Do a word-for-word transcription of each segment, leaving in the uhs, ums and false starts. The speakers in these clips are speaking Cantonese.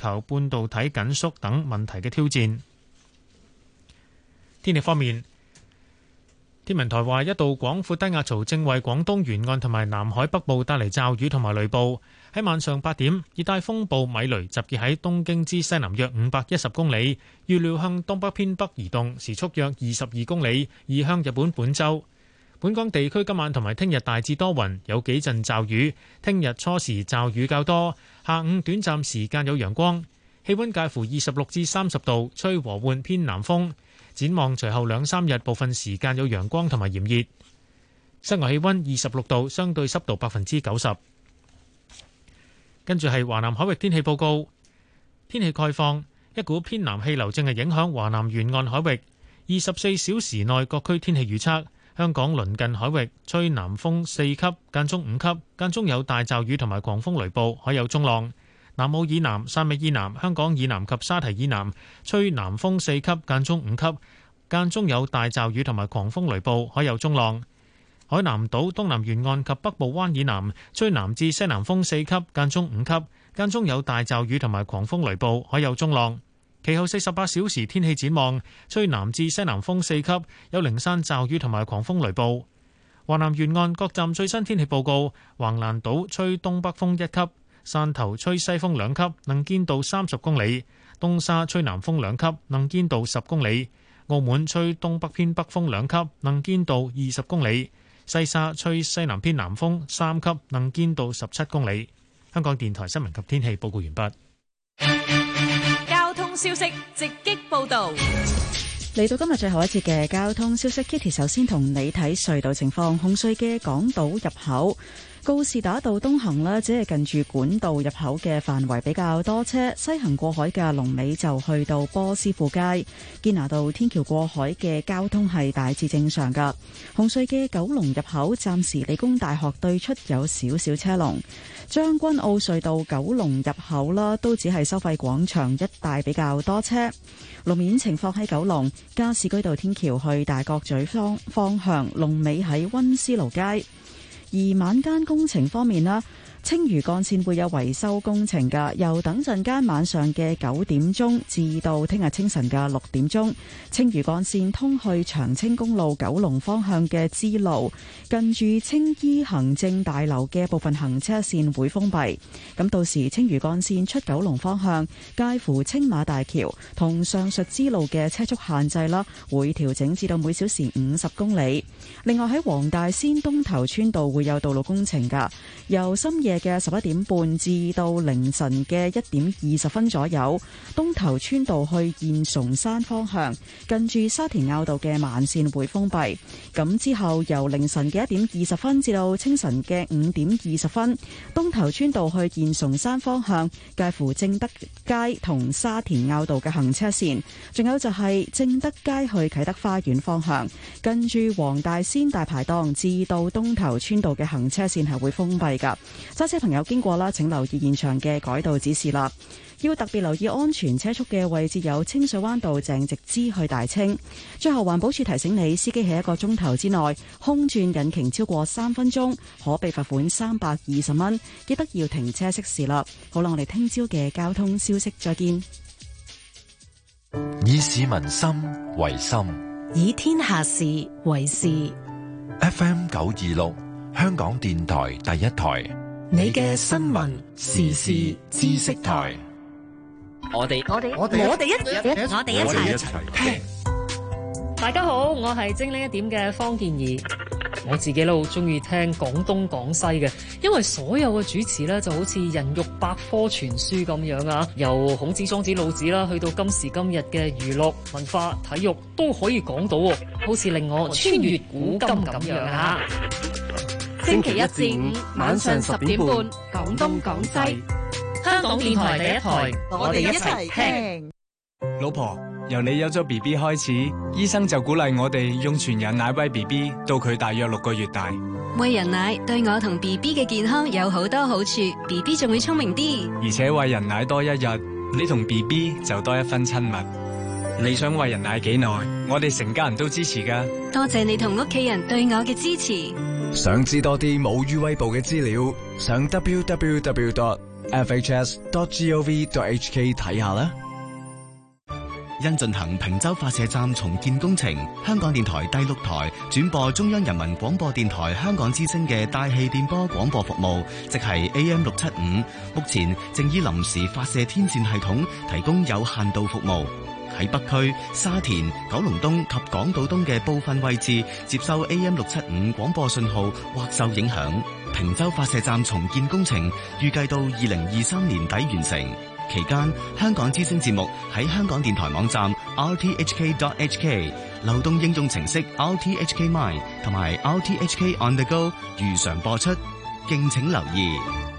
球半導體緊縮等問題嘅挑戰。天氣方面，天文台話一道廣闊低壓槽正為廣東沿岸同埋南海北部帶嚟驟雨同埋雷暴。喺晚上八點，熱帶風暴米雷集結喺東京之西南約五百一十公里，預料向東北偏北移動，時速約二十二公里，移向日本本州。本港地區今晚同埋聽日大致多雲，有幾陣驟雨。聽日初時驟雨較多，下午短暫時間有陽光，氣溫介乎二十六至三十度，吹和緩偏南風。展望隨後兩三日，部分時間有陽光同埋炎熱。室外氣溫二十六度，相對濕度百分之九十。跟住係華南海域天氣報告。天氣概況，一股偏南氣流正係影響華南沿岸海域。二十四小時內各區天氣預測：香港鄰近海域吹南風四級，間中五級，間中有大驟雨同埋狂風雷暴，海有中浪。南澳以南、汕尾以南、香港以南及沙堤以南吹南風四級，間中五級，間中有大驟雨同埋狂風雷暴，海有中浪。海南島東南沿岸及北部灣以南吹南至西南風四級，間中五級，間中有大驟雨同埋狂風雷暴，海有中浪。其後四十八小時天氣展望，吹南至西南風四級，有零散驟雨同埋狂風雷暴。華南沿岸各站最新天氣報告：橫瀾島吹東北風一級，汕頭吹西風兩級，能見度三十公里；東沙吹南風兩級，能見度十公里；澳門吹東北偏北風兩級，能見度二十公里。西沙吹西南偏南風三級，能見度十七公里。香港電台新聞及天氣報告完畢。 交通消息直擊報道。 嚟到今日最後一節嘅交通消息 ，Kitty 首先同你睇隧道情況。紅隧嘅港島入口告士打道東行呢，只係近住管道入口嘅範圍比較多車；西行過海嘅龍尾就去到波斯富街。堅拿道天橋過海嘅交通係大致正常噶。紅隧嘅九龍入口暫時理工大學對出有少少車龍。將軍澳隧道九龍入口啦，都只係收費廣場一帶比較多車。路面情況喺九龍加士居道天橋去大角咀方方向，龍尾喺溫思勞街。而晚間工程方面啦，青嶼幹線會有維修工程㗎，由等陣間晚上嘅九點鐘至到聽日清晨嘅六點鐘，青嶼幹線通去長青公路九龍方向嘅支路，近住青衣行政大樓嘅部分行車線會封閉。咁到時青嶼幹線出九龍方向，介乎青馬大橋同上述支路嘅車速限制啦，會調整至到每小時五十公里。另外喺黃大仙東頭村道會有道路工程㗎，由深夜嘅十一點半至到凌晨嘅一點二十分左右，東頭村道去現松山方向，近住沙田坳道嘅慢線會封閉。咁之後由凌晨嘅一點二十分至到清晨嘅五點二十分，東頭村道去現松山方向，介乎正德街同沙田坳道嘅行車線，仲有就係正德街去啟德花園方向，近住黃大仙大排檔至到東頭村道嘅行車線係會封閉噶。揸車朋友經過啦，請留意現場嘅改道指示啦。要特別留意安全車速嘅位置有清水灣道鄭直支去大清。最後環保署提醒你，司機喺一個鐘頭之內空轉引擎超過三分鐘，可被罰款三百二十蚊。記得要停車熄匙啦。好啦，我哋聽朝嘅交通消息再見。 以市民心為心， 以天下事為事。 F M 九二六，香港電台第一台， 你嘅新聞時事知識台。 我哋我哋我哋我哋一我哋一齊一齊。 大家好，我係精靈一點嘅方健儀。我自己都好中意聽廣東廣西嘅，因為所有嘅主持咧就好似人肉百科全書咁樣啊，由孔子、莊子、老子啦，去到今時今日嘅娛樂、文化、體育都可以講到，好似令我穿越古今咁樣啊！ 星期一至五晚上十點半，廣東廣西， 香港電台第一台， 我哋一齊聽。 老婆，由你有咗 B B 開始，醫生就鼓勵我哋用全人奶餵 B B 到佢大約六個月大。 餵人奶對我同 B B 嘅健康有好多好處 ，B B 仲會聰明啲。 而且餵人奶多一日，你同 B B 就多一分親密。你想餵人奶幾耐？我哋成家人都支持㗎。 多謝你同屋企人對我嘅支持。 想知多啲母乳餵哺嘅資料，上 w w w dot f h s dot gov dot h k 睇下啦。 因進行坪洲發射站重建工程，香港電台第六台轉播中央人民廣播電台香港之聲嘅大氣電波廣播服務，即係 A M 六七五，目前正以臨時發射天線系統提供有限度服務。喺北區、沙田、九龍東及港島東嘅部分位置接收 A M 六七五廣播信號或受影響。坪洲發射站重建工程預計到二零二三年底完成。期間，香港之聲節目喺香港電台網站 r t h k dot h k、流動應用程式 R T H K Mine 同埋 R T H K On The Go 如常播出，敬請留意。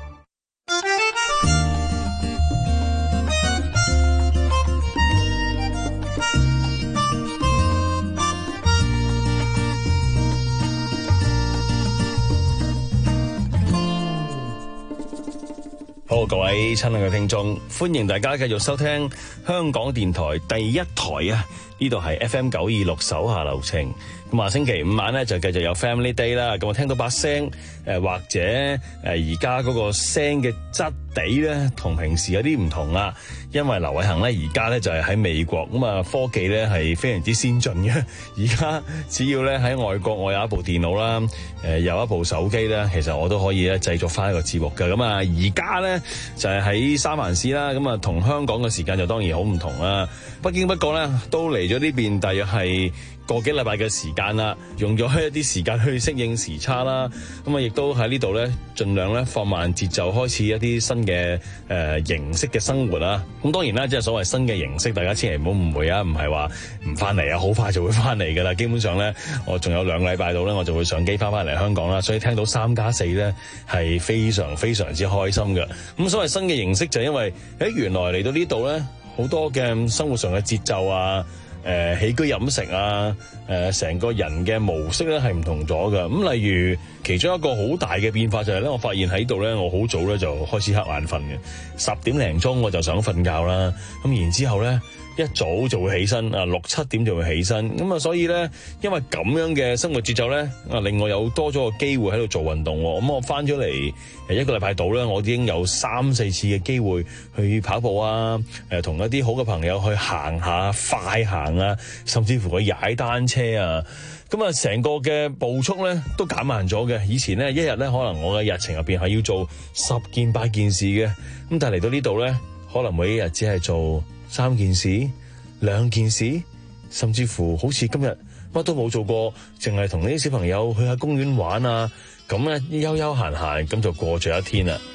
好，各位親愛嘅聽眾，歡迎大家繼續收聽香港電台第一台啊！呢度係 F M 九二六手下留情。咁啊，星期五晚咧就繼續有 Family Day 啦。咁我聽到把聲，誒、呃、或者誒而家嗰個聲嘅質地咧，同平時有啲唔同啦。因為劉偉恒咧而家咧就係、是、喺美國，咁啊科技咧係非常之先進嘅。而家只要咧喺外國，我有一部電腦啦，誒、呃、有一部手機咧，其實我都可以咧製作翻一個節目嘅。咁啊，而家咧就係、是、喺三藩市啦，咁啊同香港嘅時間就當然好唔同啦。不經不覺咧，都嚟咗呢邊，大約係個幾禮拜嘅時間啦，用咗一啲時間去適應時差啦。咁啊，亦都喺呢度咧，盡量咧放慢節奏，開始一啲新嘅誒、呃、形式嘅生活啦。咁當然啦，即係所謂新嘅形式，大家千祈唔好誤會啊，唔係話唔翻嚟啊，好快就會翻嚟噶啦。基本上咧，我仲有兩個禮拜到咧，我就會上機翻翻嚟香港啦。所以聽到三加四咧，係非常非常之開心嘅。咁所謂新嘅形式就係因為喺原來嚟到呢度咧，好多嘅生活上嘅節奏啊，誒、呃、起居飲食啊，誒、呃、成個人嘅模式咧係唔同咗㗎。咁例如其中一個好大嘅變化就係咧，我發現喺度咧，我好早咧就開始瞌眼瞓嘅，十點零鐘我就想瞓覺啦。咁然之後咧，一早就會起身啊，六七點就會起身。咁啊，所以咧，因為咁樣嘅生活節奏咧，啊令我有多咗個機會喺度做運動。咁我翻咗嚟誒一個禮拜度咧，我已經有三四次嘅機會去跑步啊，誒同一啲好嘅朋友去行下快行啊，甚至乎去踩單車啊。咁啊，成個嘅步速咧都減慢咗嘅。以前咧一日咧，可能我嘅日程入邊係要做十件八件事嘅，咁但係嚟到呢度咧，可能每一日只係做三件事、兩件事，甚至乎好似今日乜都冇做過，淨係同呢啲小朋友去下公園玩啊，咁咧悠悠閒閒咁就過咗一天啦。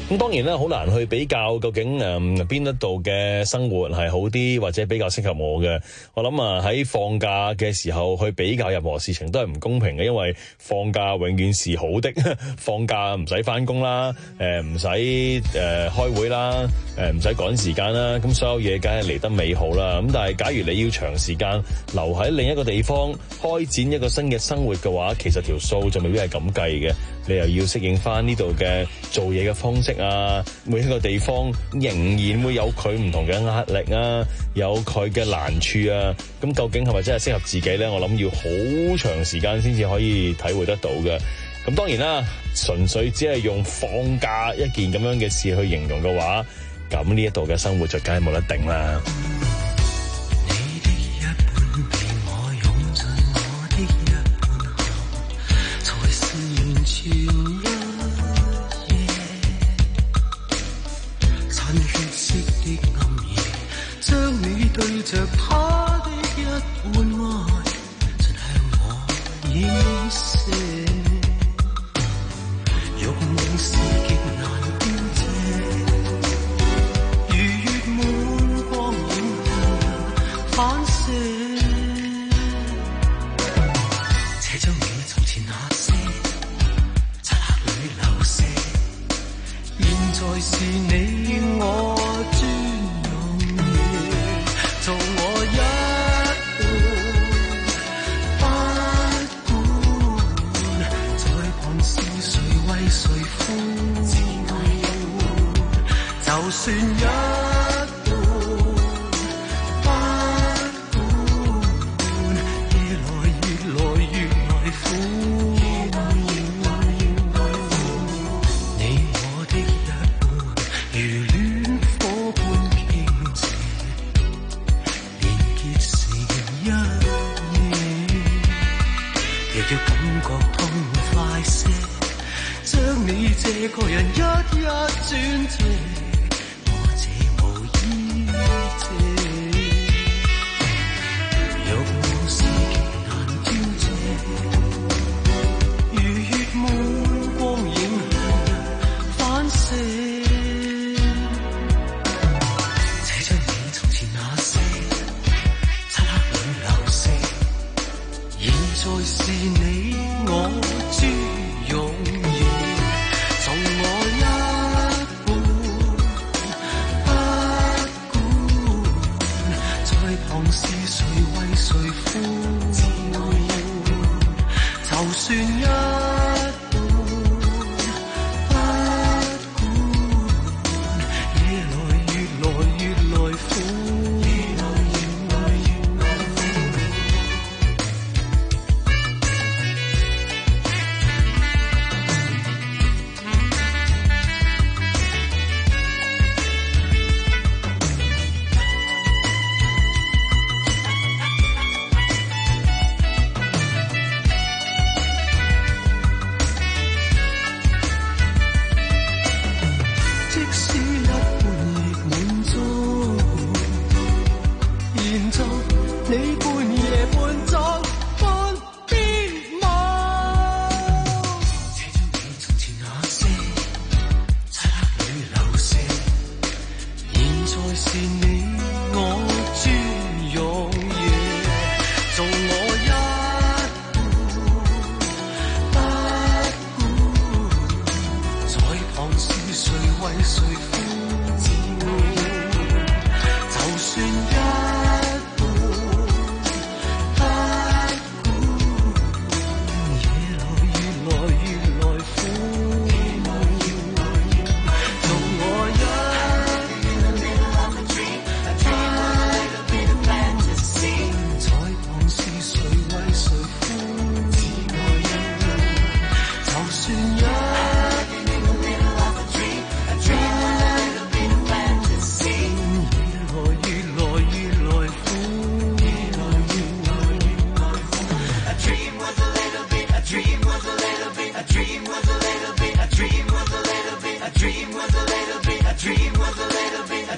咁當然咧，好難去比較究竟誒邊一度嘅生活係好啲，或者比較適合我嘅。我諗啊，喺放假嘅時候去比較任何事情都係唔公平嘅，因為放假永遠是好的，放假唔使返工啦，誒唔使誒開會啦，誒唔使趕時間啦，咁所有嘢梗係嚟得美好啦。咁但係假如你要長時間留喺另一個地方開展一個新嘅生活嘅話，其實條數就未必係咁計嘅。你又要適應翻呢度嘅做嘢嘅方式啊，每一個地方仍然會有佢唔同嘅壓力啊，有佢嘅難處啊。咁究竟係咪真係適合自己呢？我諗要好長時間先至可以體會得到嘅。咁當然啦，純粹只係用放假一件咁樣嘅事去形容嘅話，咁呢一度嘅生活就梗係冇得頂啦。 對着他的一半愛，盡向我演射，欲望是極難標謝，如月滿光影反射，且將你從前那些漆黑裏流射，現在是你我專做我一半，不管在旁是誰為誰呼，就算一半，不管夜來越來越來苦，你我的一半如戀火般傾斜，亦要感覺痛快些，將你這個人一一轉借，我這無意借，欲望是極難凋謝，如月滿光影反射，這將你從前那些漆黑裏流射，現在是你我專用嘢，做我一半，不管在旁是誰為誰呼，就算一半，不管夜來越來越來苦。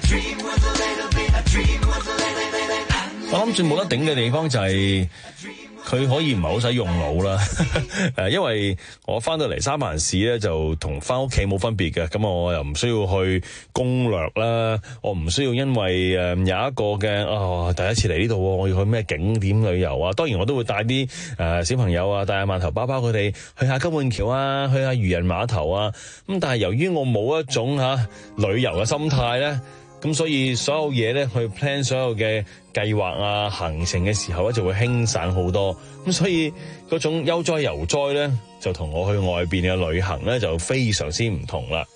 我諗最冇得頂嘅地方就係佢可以唔係好使用腦啦，誒，因為我翻到嚟三藩市咧，就同翻屋企冇分別嘅，咁我又唔需要去攻略啦，我唔需要因為誒有一個嘅啊、哦、第一次嚟呢度，我要去咩景點旅遊啊，當然我都會帶啲誒、呃、小朋友啊，帶下饅頭包包佢哋去下金碗橋啊，去下漁人碼頭啊，咁但係由於我冇一種嚇、啊、旅遊嘅心態咧。咁所以所有嘢咧去 plan 所有嘅計劃啊行程嘅時候咧就會輕散好多，咁所以嗰種悠哉游哉咧就同我去外邊嘅旅行咧就非常之唔同啦。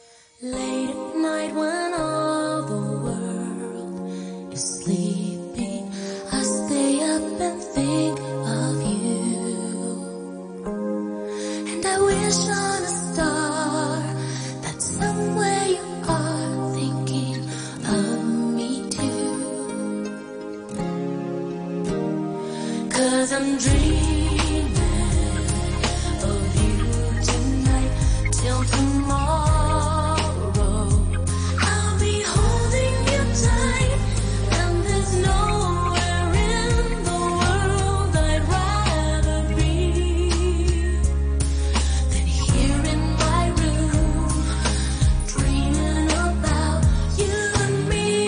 I'm dreaming of you tonight till tomorrow. I'll be holding you tight, and there's nowhere in the world I'd rather be than here in my room, dreaming about you and me.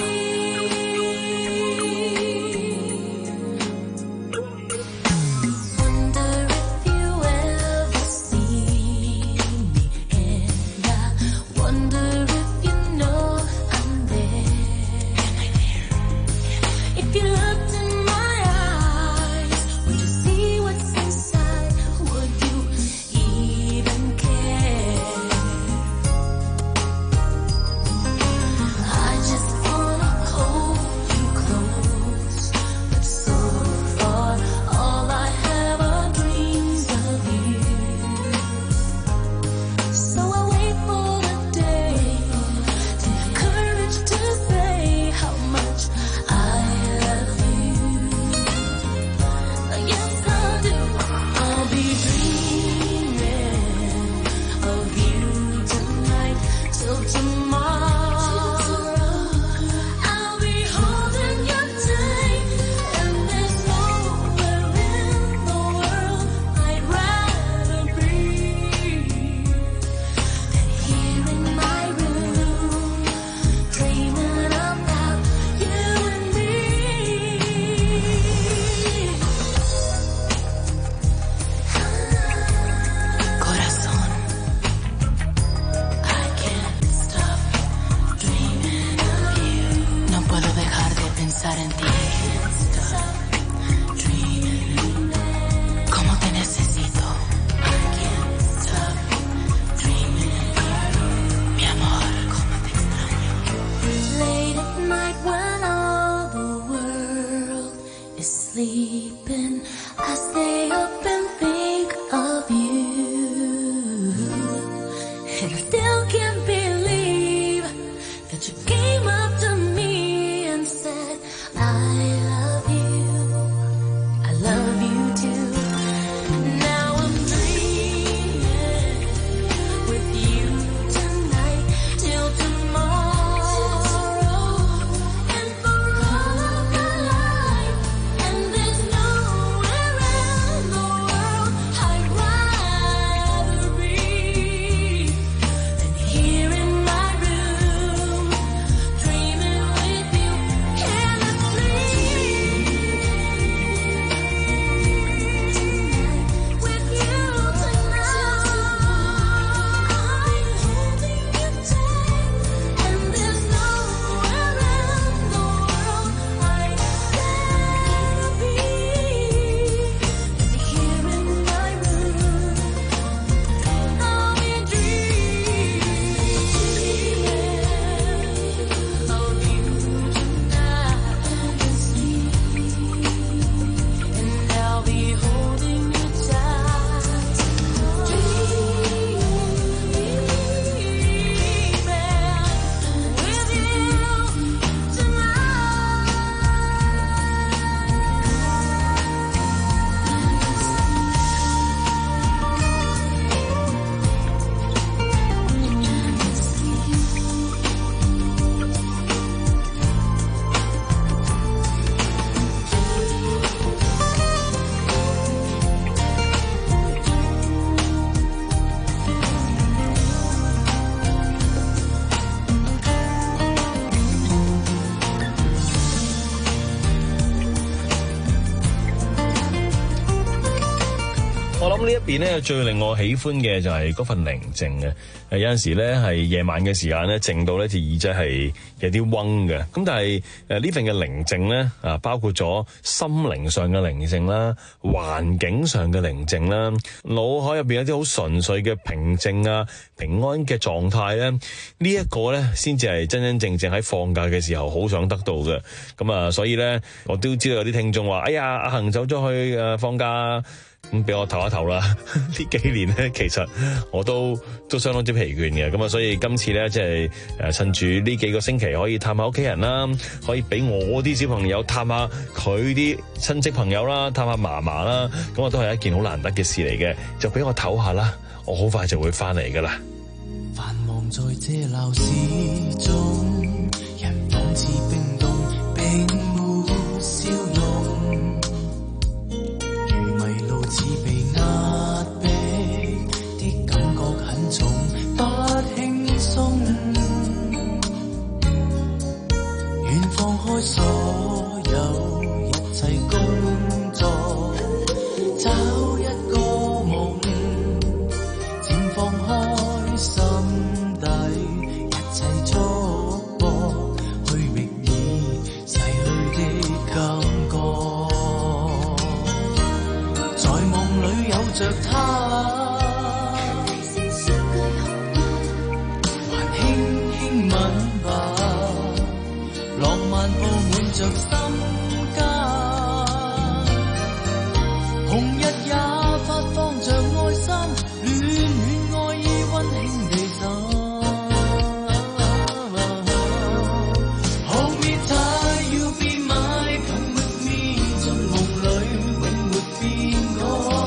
Sleeping, I stay up and think of you, and I still can't believe that you came up to me and said I love you, I love you too. Now I'm dreaming with you tonight till tomorrow, and for all of my life. And there's nowhere in the world 我諗呢一邊咧最令我喜歡嘅就係嗰份寧靜嘅。誒有陣時咧係夜晚嘅時間咧，靜到咧隻耳仔係有啲嗡嘅。咁但係誒呢份嘅寧靜咧啊，包括咗心靈上嘅寧靜啦、環境上嘅寧靜啦、腦海入邊有啲好純粹嘅平靜啊、平安嘅狀態咧，呢一個咧先至係真真正正喺放假嘅時候好想得到嘅。咁啊，所以咧我都知道有啲聽眾話：哎呀，阿恒走咗去誒放假。咁俾我唞一唞啦！呢幾年咧，其實我都都相當之疲倦嘅，咁啊，所以今次咧，即係誒趁住呢幾個星期可以探下屋企人啦，可以俾我啲小朋友探下佢啲親戚朋友啦，探下嫲嫲啦，咁啊都係一件好難得嘅事嚟嘅，就俾我唞下啦，我好快就會翻嚟噶啦。 繁忙在這鬧市中，人仿似冰凍，並沒笑容。似被壓迫的感覺很重，不輕鬆。願放開所有一切工作，找一個夢，漸放開心底一切束縛，去覓已逝去的感覺。裏有着他，還輕輕吻吧，浪漫布滿着心間，紅日也發放着愛心，暖暖愛意溫馨地灑。Hold me tight, you be mine, come with me， 在夢裏永沒變改。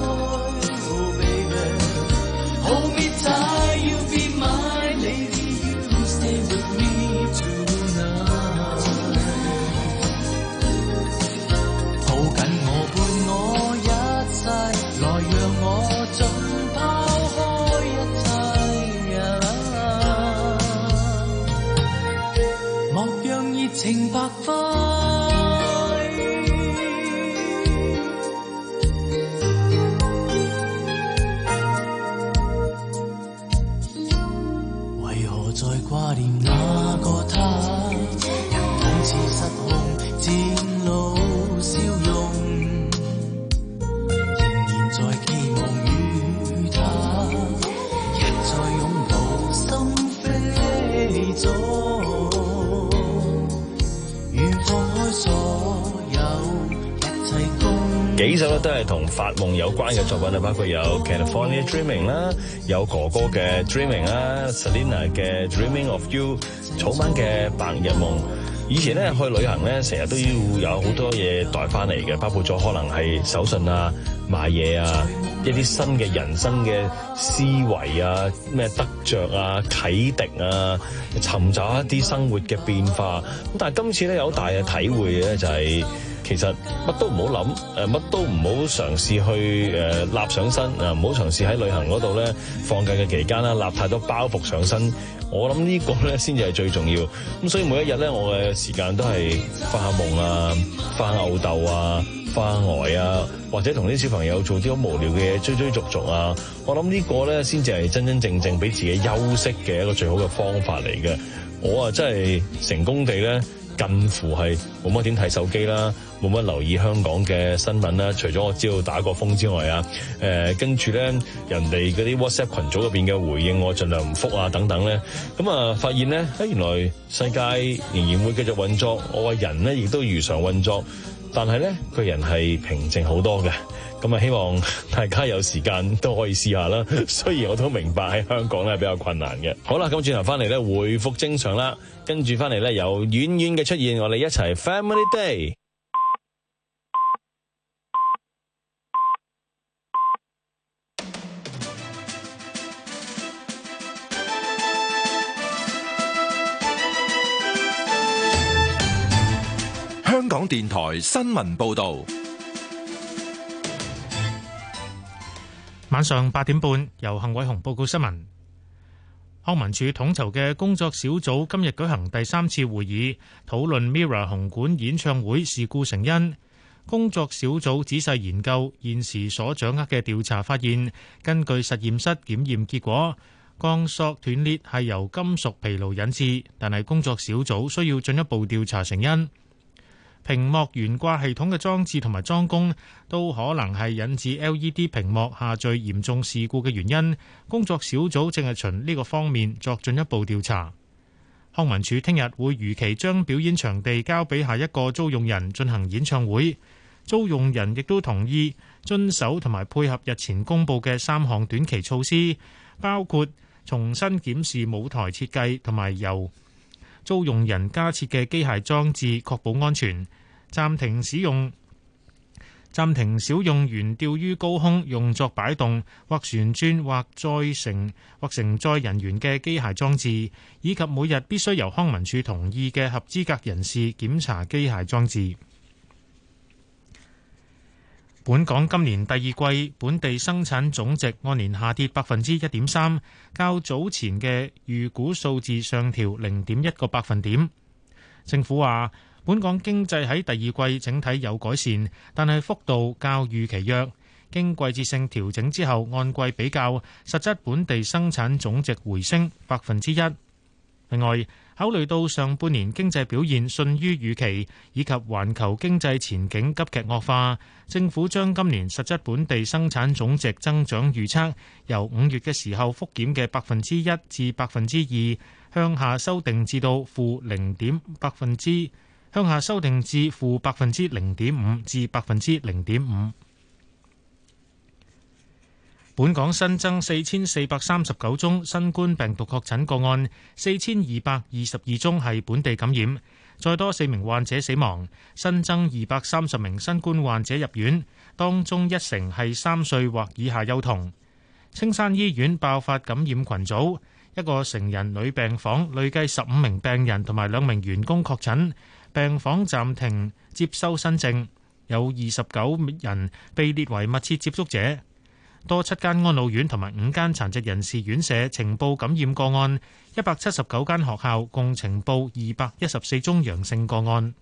情白灰，為何在掛念那個他，仿似失控漸露笑容，仍然在期望與他一再擁抱，心飛咗。 幾首咧都係同發夢有關嘅作品啊，包括有 California Dreaming 啦，有哥哥嘅 Dreaming 啦 ，Selena 嘅 Dreaming of You， 草蜢嘅白日夢。以前咧去旅行咧，成日都要有好多嘢帶翻嚟嘅，包括咗可能係手信啊、買嘢啊、一啲新嘅人生嘅思維啊、咩得着啊、啟迪啊，尋找一啲生活嘅變化。咁但係今次咧有好大嘅體會咧，就係、是。其實乜都唔好諗，誒乜都唔好嘗試去誒立上身，啊唔好嘗試喺旅行嗰度咧放假嘅期間啦，立太多包袱上身。我諗呢個咧先至係最重要。咁所以每一日咧，我嘅時間都係發下夢啊，發下吽哣啊，發下呆啊，或者同啲小朋友做啲好無聊嘅嘢，追追逐逐啊。我諗呢個咧先至係真真正正俾自己休息嘅一個最好嘅方法嚟嘅。我啊真係成功地咧。近乎係冇乜點睇手機啦，冇乜留意香港嘅新聞啦。除咗我知道打過風之外啊，誒跟住咧人哋嗰啲 WhatsApp 群組入邊嘅回應，我盡量唔覆啊等等咧。咁啊發現咧，喺原來世界仍然會繼續運作，我個人咧亦都如常運作，但係咧個人係平靜好多嘅。咁啊，希望大家有時間都可以試下啦。雖然我都明白喺香港咧比較困難嘅。好啦，咁轉頭翻嚟咧，回復正常啦。跟住翻嚟咧，有遠遠嘅出現，我哋一齊 Family Day。 香港電台新聞報導。 晚上八點半，由幸偉雄報告新聞。康文署統籌嘅工作小組今日舉行第三次會議，討論 MIRROR 紅館演唱會事故成因。 工作小組仔細研究現時所掌握嘅調查發現，根據實驗室檢驗結果，鋼索斷裂係由金屬疲勞引致，但係工作小組需要進一步調查成因。屏幕懸掛系統嘅裝置同埋裝工都可能係引致 L E D 屏幕下墜嚴重事故嘅原因。工作小組正係循呢個方面作進一步調查。康文署聽日會如期將表演場地交俾下一個租用人進行演唱會。租用人亦都同意遵守同埋配合日前公佈嘅三項短期措施，包括重新檢視舞台設計同埋由租用人加設嘅機械裝置，確保安全；暫停使用、暫停少用懸吊於高空用作擺動或旋轉或載承或承載人員嘅機械裝置，以及每日必須由康文署同意嘅合資格人士檢查機械裝置。本港今年第二季本地生產總值按年下跌百分之一點三，較早前嘅預估數字上調零點一個百分點。政府話，本港經濟喺第二季整體有改善，但係幅度較預期弱。經季節性調整之後，按季比較，實質本地生產總值回升百分之一。另外，考慮到上半年經濟表現遜於預期，以及環球經濟前景急劇惡化，政府將今年實質本地生產總值增長預測由五月嘅時候復檢嘅百分之一至百分之二，向下修訂至到負零點百分之，向下修訂至負百分之零點五至百分之零點五。本港新增四千四百三十九宗新冠病毒確診個案，四千二百二十二宗係本地感染，再多四名患者死亡，新增二百三十名新冠患者入院，當中一成係三歲或以下幼童。青山醫院爆發感染群組，一個成人女病房累計十五名病人同埋兩名員工確診，病房暫停接收新症，有二十九人被列為密切接觸者。多七間安老院同埋五間殘疾人士院舍呈報感染個案，一百七十九間學校共呈報二百一十四宗陽性個案。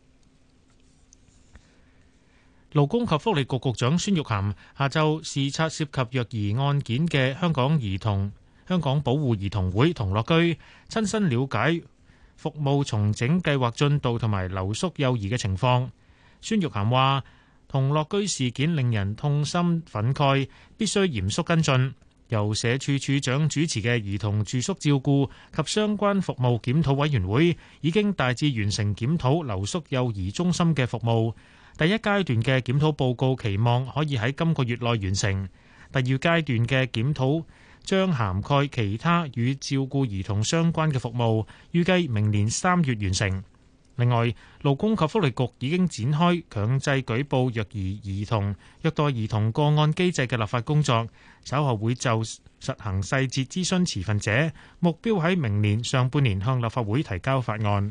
勞工及福利局局長孫玉菡下晝視察涉及虐兒案件嘅香港兒童香港保護兒童會同樂居，親身了解服務重整計劃進度同埋留宿幼兒嘅情況。孫玉菡話，同樂居事件令人痛心憤慨，必須嚴肅跟進。由社署署長主持嘅兒童住宿照顧及相關服務檢討委員會已經大致完成檢討留宿幼兒中心嘅服務。第一階段嘅檢討報告期望可以喺今個月內完成。第二階段嘅檢討將涵蓋其他與照顧兒童相關嘅服務，預計明年三月完成。另外，勞工及福利局已經展開強制舉報虐兒兒童、虐待兒童個案機制嘅立法工作，稍後會就實行細節諮詢持份者，目標喺明年上半年向立法會提交法案。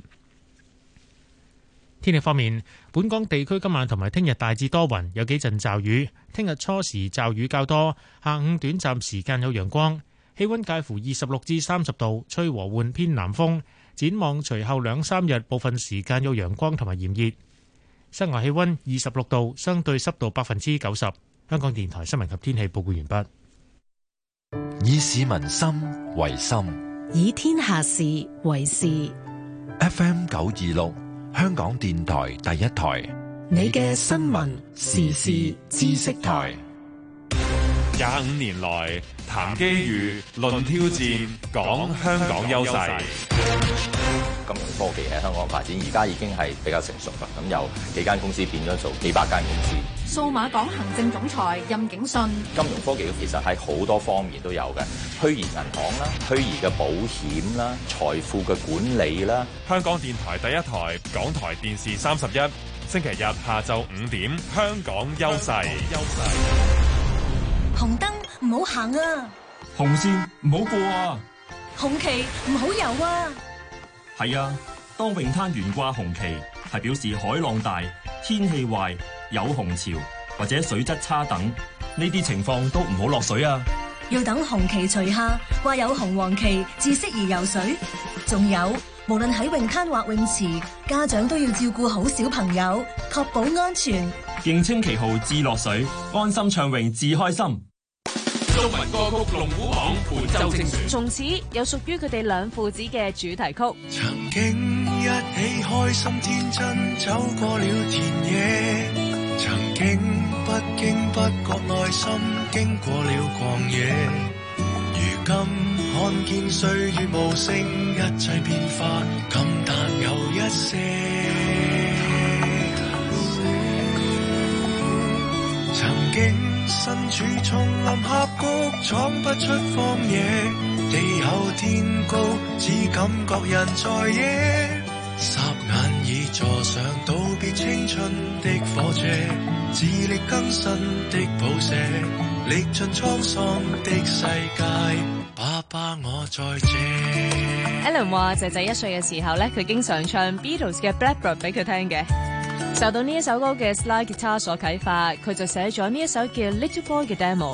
天氣方面，本港地區今晚同埋聽日大致多雲，有幾陣驟雨。聽日初時驟雨較多，下午短暫時間有陽光，氣温介乎二十六至三十度，吹和緩偏南風。展望隨後兩三日，部分時間有陽光同埋炎熱。室外氣温二十六度，相對濕度百分之九十。香港電台新聞及天氣報告完畢。 以市民心為心， 以天下事為事。 F M 九二六，香港電台第一台， 你嘅新聞時事知識台。 廿五年來談機遇、論挑戰、講香港優勢。 金融科技喺香港發展，而家已經係比較成熟啦。咁由幾間公司變咗做幾百間公司。 數碼港行政總裁任景信。 金融科技其實喺好多方面都有嘅，虛擬銀行啦、虛擬嘅保險啦、財富嘅管理啦。 香港電台第一台，港台電視三十一，星期日下晝五點，香港優勢。優勢。 紅燈唔好行啊！ 紅線唔好過啊！ 紅旗唔好游啊！ 係啊，當泳灘懸掛紅旗，係表示海浪大、天氣壞、有紅潮或者水質差等，呢啲情況都唔好落水啊！ 要等紅旗除下，掛有紅黃旗至適宜游水。仲有無論喺泳灘或泳池，家長都要照顧好小朋友，確保安全。 認清旗號至落水，安心暢泳至開心。 中文歌曲龍虎榜本周精選， 從此有屬於佢哋兩父子嘅主題曲。 曾經一起開心天真，走過了田野，曾經不經不覺內心經過了曠野，如今看見歲月無聲，一切變化感嘆有一些。曾經身處叢林峽谷，闖不出荒野，地厚天高，只感覺人在野。霎眼已坐上道別青春的火車，自力更新的譜寫，歷盡滄桑的世界，爸爸我在這。 Alan 話仔仔一歲嘅時候咧，佢經常唱 Beatles 嘅 Blackbird 俾佢聽嘅。受到呢一首歌嘅 slide guitar 所啟發，佢就寫咗呢一首叫 Little Boy 嘅 demo。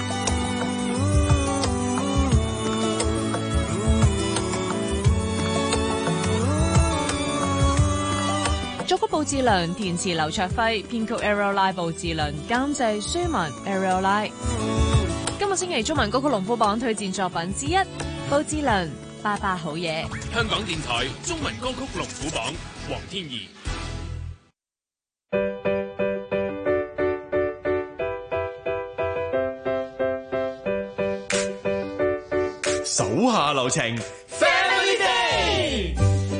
作曲布志良，填詞劉卓輝，編曲 Ariel Lai 布志倫，監製舒文 Ariel Lai。今個星期中文歌曲龍虎榜推薦作品之一，布志倫《爸爸好嘢》。 香港電台中文歌曲龍虎榜，黃天怡。 手下留情 ，Family Day。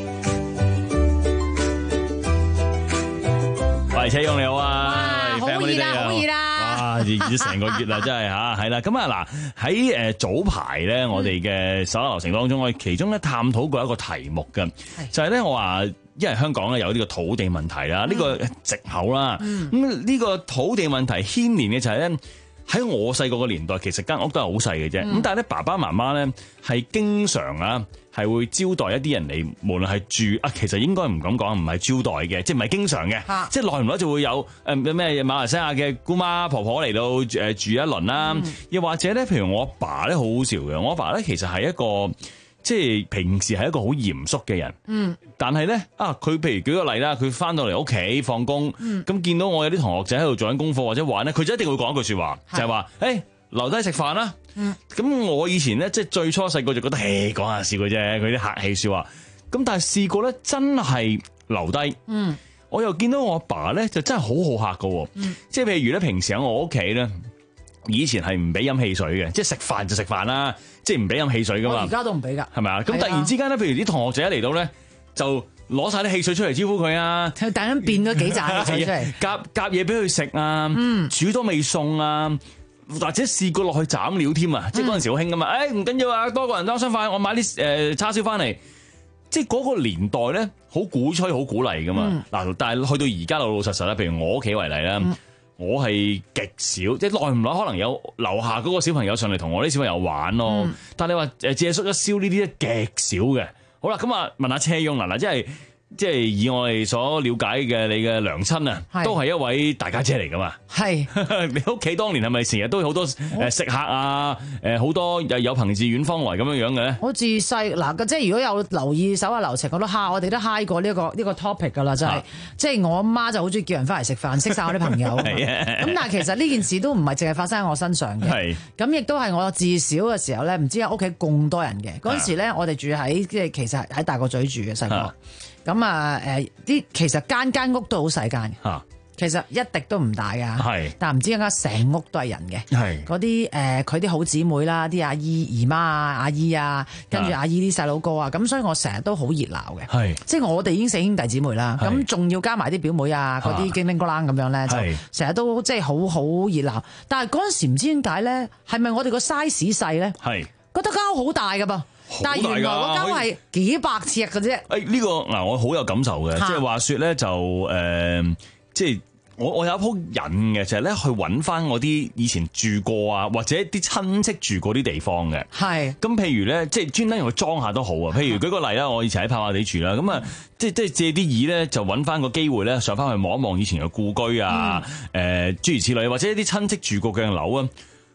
喂，車勇你好啊！ 好熱啦，好熱啦！ 哇，熱咗成個月啦，真係吓，係啦。咁啊嗱，喺誒早排咧，我哋嘅手下留情當中，我哋其中咧探討過一個題目嘅，就係咧我話，因為香港咧有呢個土地問題啦，呢個藉口啦，咁呢個土地問題牽連嘅就係咧。喺我細個個年代，其實間屋都係好細嘅啫。咁、嗯、但係咧，爸爸媽媽咧係經常啊，係會招待一啲人嚟，無論係住啊，其實應該唔敢講，唔係招待嘅，即係唔係經常嘅，啊、即係耐唔耐就會有誒咩馬來西亞嘅姑媽婆婆嚟到誒住一輪啦。嗯、又或者咧，譬如我阿爸咧好好笑嘅，我阿爸咧其實係一個即係平時係一個好嚴肅嘅人。嗯。但係咧啊，佢譬如舉個例啦，佢翻到嚟屋企放工，咁、嗯、見到我有啲同學仔喺度做緊功課或者玩咧，佢就一定會講一句説話，是就係話：誒、hey, 留低食飯啦。咁、嗯、我以前咧即係最初細個就覺得誒講下笑嘅啫，佢啲客氣説話。咁但係試過咧，真係留低。嗯，我又見到我阿爸咧就真係好好客嘅。嗯，即係譬如咧平時喺我屋企咧，以前係唔俾飲汽水嘅，即係食飯就食飯啦，即係唔俾飲汽水噶嘛。 而家都唔俾㗎， 係咪啊？咁突然之間咧，譬如啲同學仔一嚟到咧。就攞晒啲汽水出嚟招呼佢啊！ 突然間變咗幾扎汽水出嚟， 夾夾嘢俾佢食啊！嗯、煮多味餸啊，或者試過落去斬料添啊！嗯、即係嗰陣時好興噶嘛！誒唔緊要啊，多個人多雙筷，我買啲誒、呃、叉燒翻嚟。即係嗰個年代咧，好鼓吹、好鼓勵噶嘛。嗱、嗯，但係去到而家老老實實啦，譬如我屋企為例啦，嗯、我係極少，即係耐唔耐可能有樓下嗰個小朋友上嚟同我啲小朋友玩咯。嗯、但係你話誒借宿一宵呢啲咧極少嘅。好啦，咁啊，問下車勇嗱嗱，即係即係以我哋所了解嘅你嘅娘親啊，是都係一位大家姐嚟噶嘛？係是你屋企當年係咪成日都有好多誒食客啊？誒好多有有朋自遠方來咁樣樣嘅咧？ 我自細嗱，即係如果有留意手下留情，我都蝦我哋都嗨過呢、這個呢、這個 topic 噶啦，就係、是啊、即係我阿媽就好中意叫人翻嚟食飯，識晒我啲朋友。咁但係其實呢件事都唔係淨係發生喺我身上嘅。咁亦都係我自小嘅時候咧，唔知屋企咁多人嘅嗰陣時咧，我哋住喺即係其實喺大角咀住嘅細個。咁啊，誒啲其實間間屋都好細間嘅，啊、其實一滴都唔大噶，是但唔知點解成屋都係人嘅，嗰啲誒佢啲好姊妹啦，啲阿姨姨媽啊、阿姨啊，跟住阿姨啲細佬哥啊，咁所以我成日都好熱鬧嘅，是即係我哋已經四兄弟姊妹啦，咁仲是要加埋啲表妹啊，嗰啲叮叮咣啷咁樣咧，就成日都即係好好熱鬧。但係嗰陣時唔知點解咧，係咪我哋個 size 細咧？係是覺得間屋好大噶噃。但係原來嗰間係幾百尺嘅啫。 誒呢個嗱，我好有感受嘅，即係話説咧就誒，即係我我有一鋪癮嘅，就係咧去揾翻我啲以前住過啊，或者啲親戚住過啲地方嘅。係。咁譬如咧，即係專登用去裝下都好啊。譬如舉個例啦，我以前喺跑馬地住啦，咁啊，即係即係借啲意咧，就揾翻個機會咧，上翻去望一望以前嘅故居啊，誒諸如此類，或者一啲親戚住過嘅樓啊。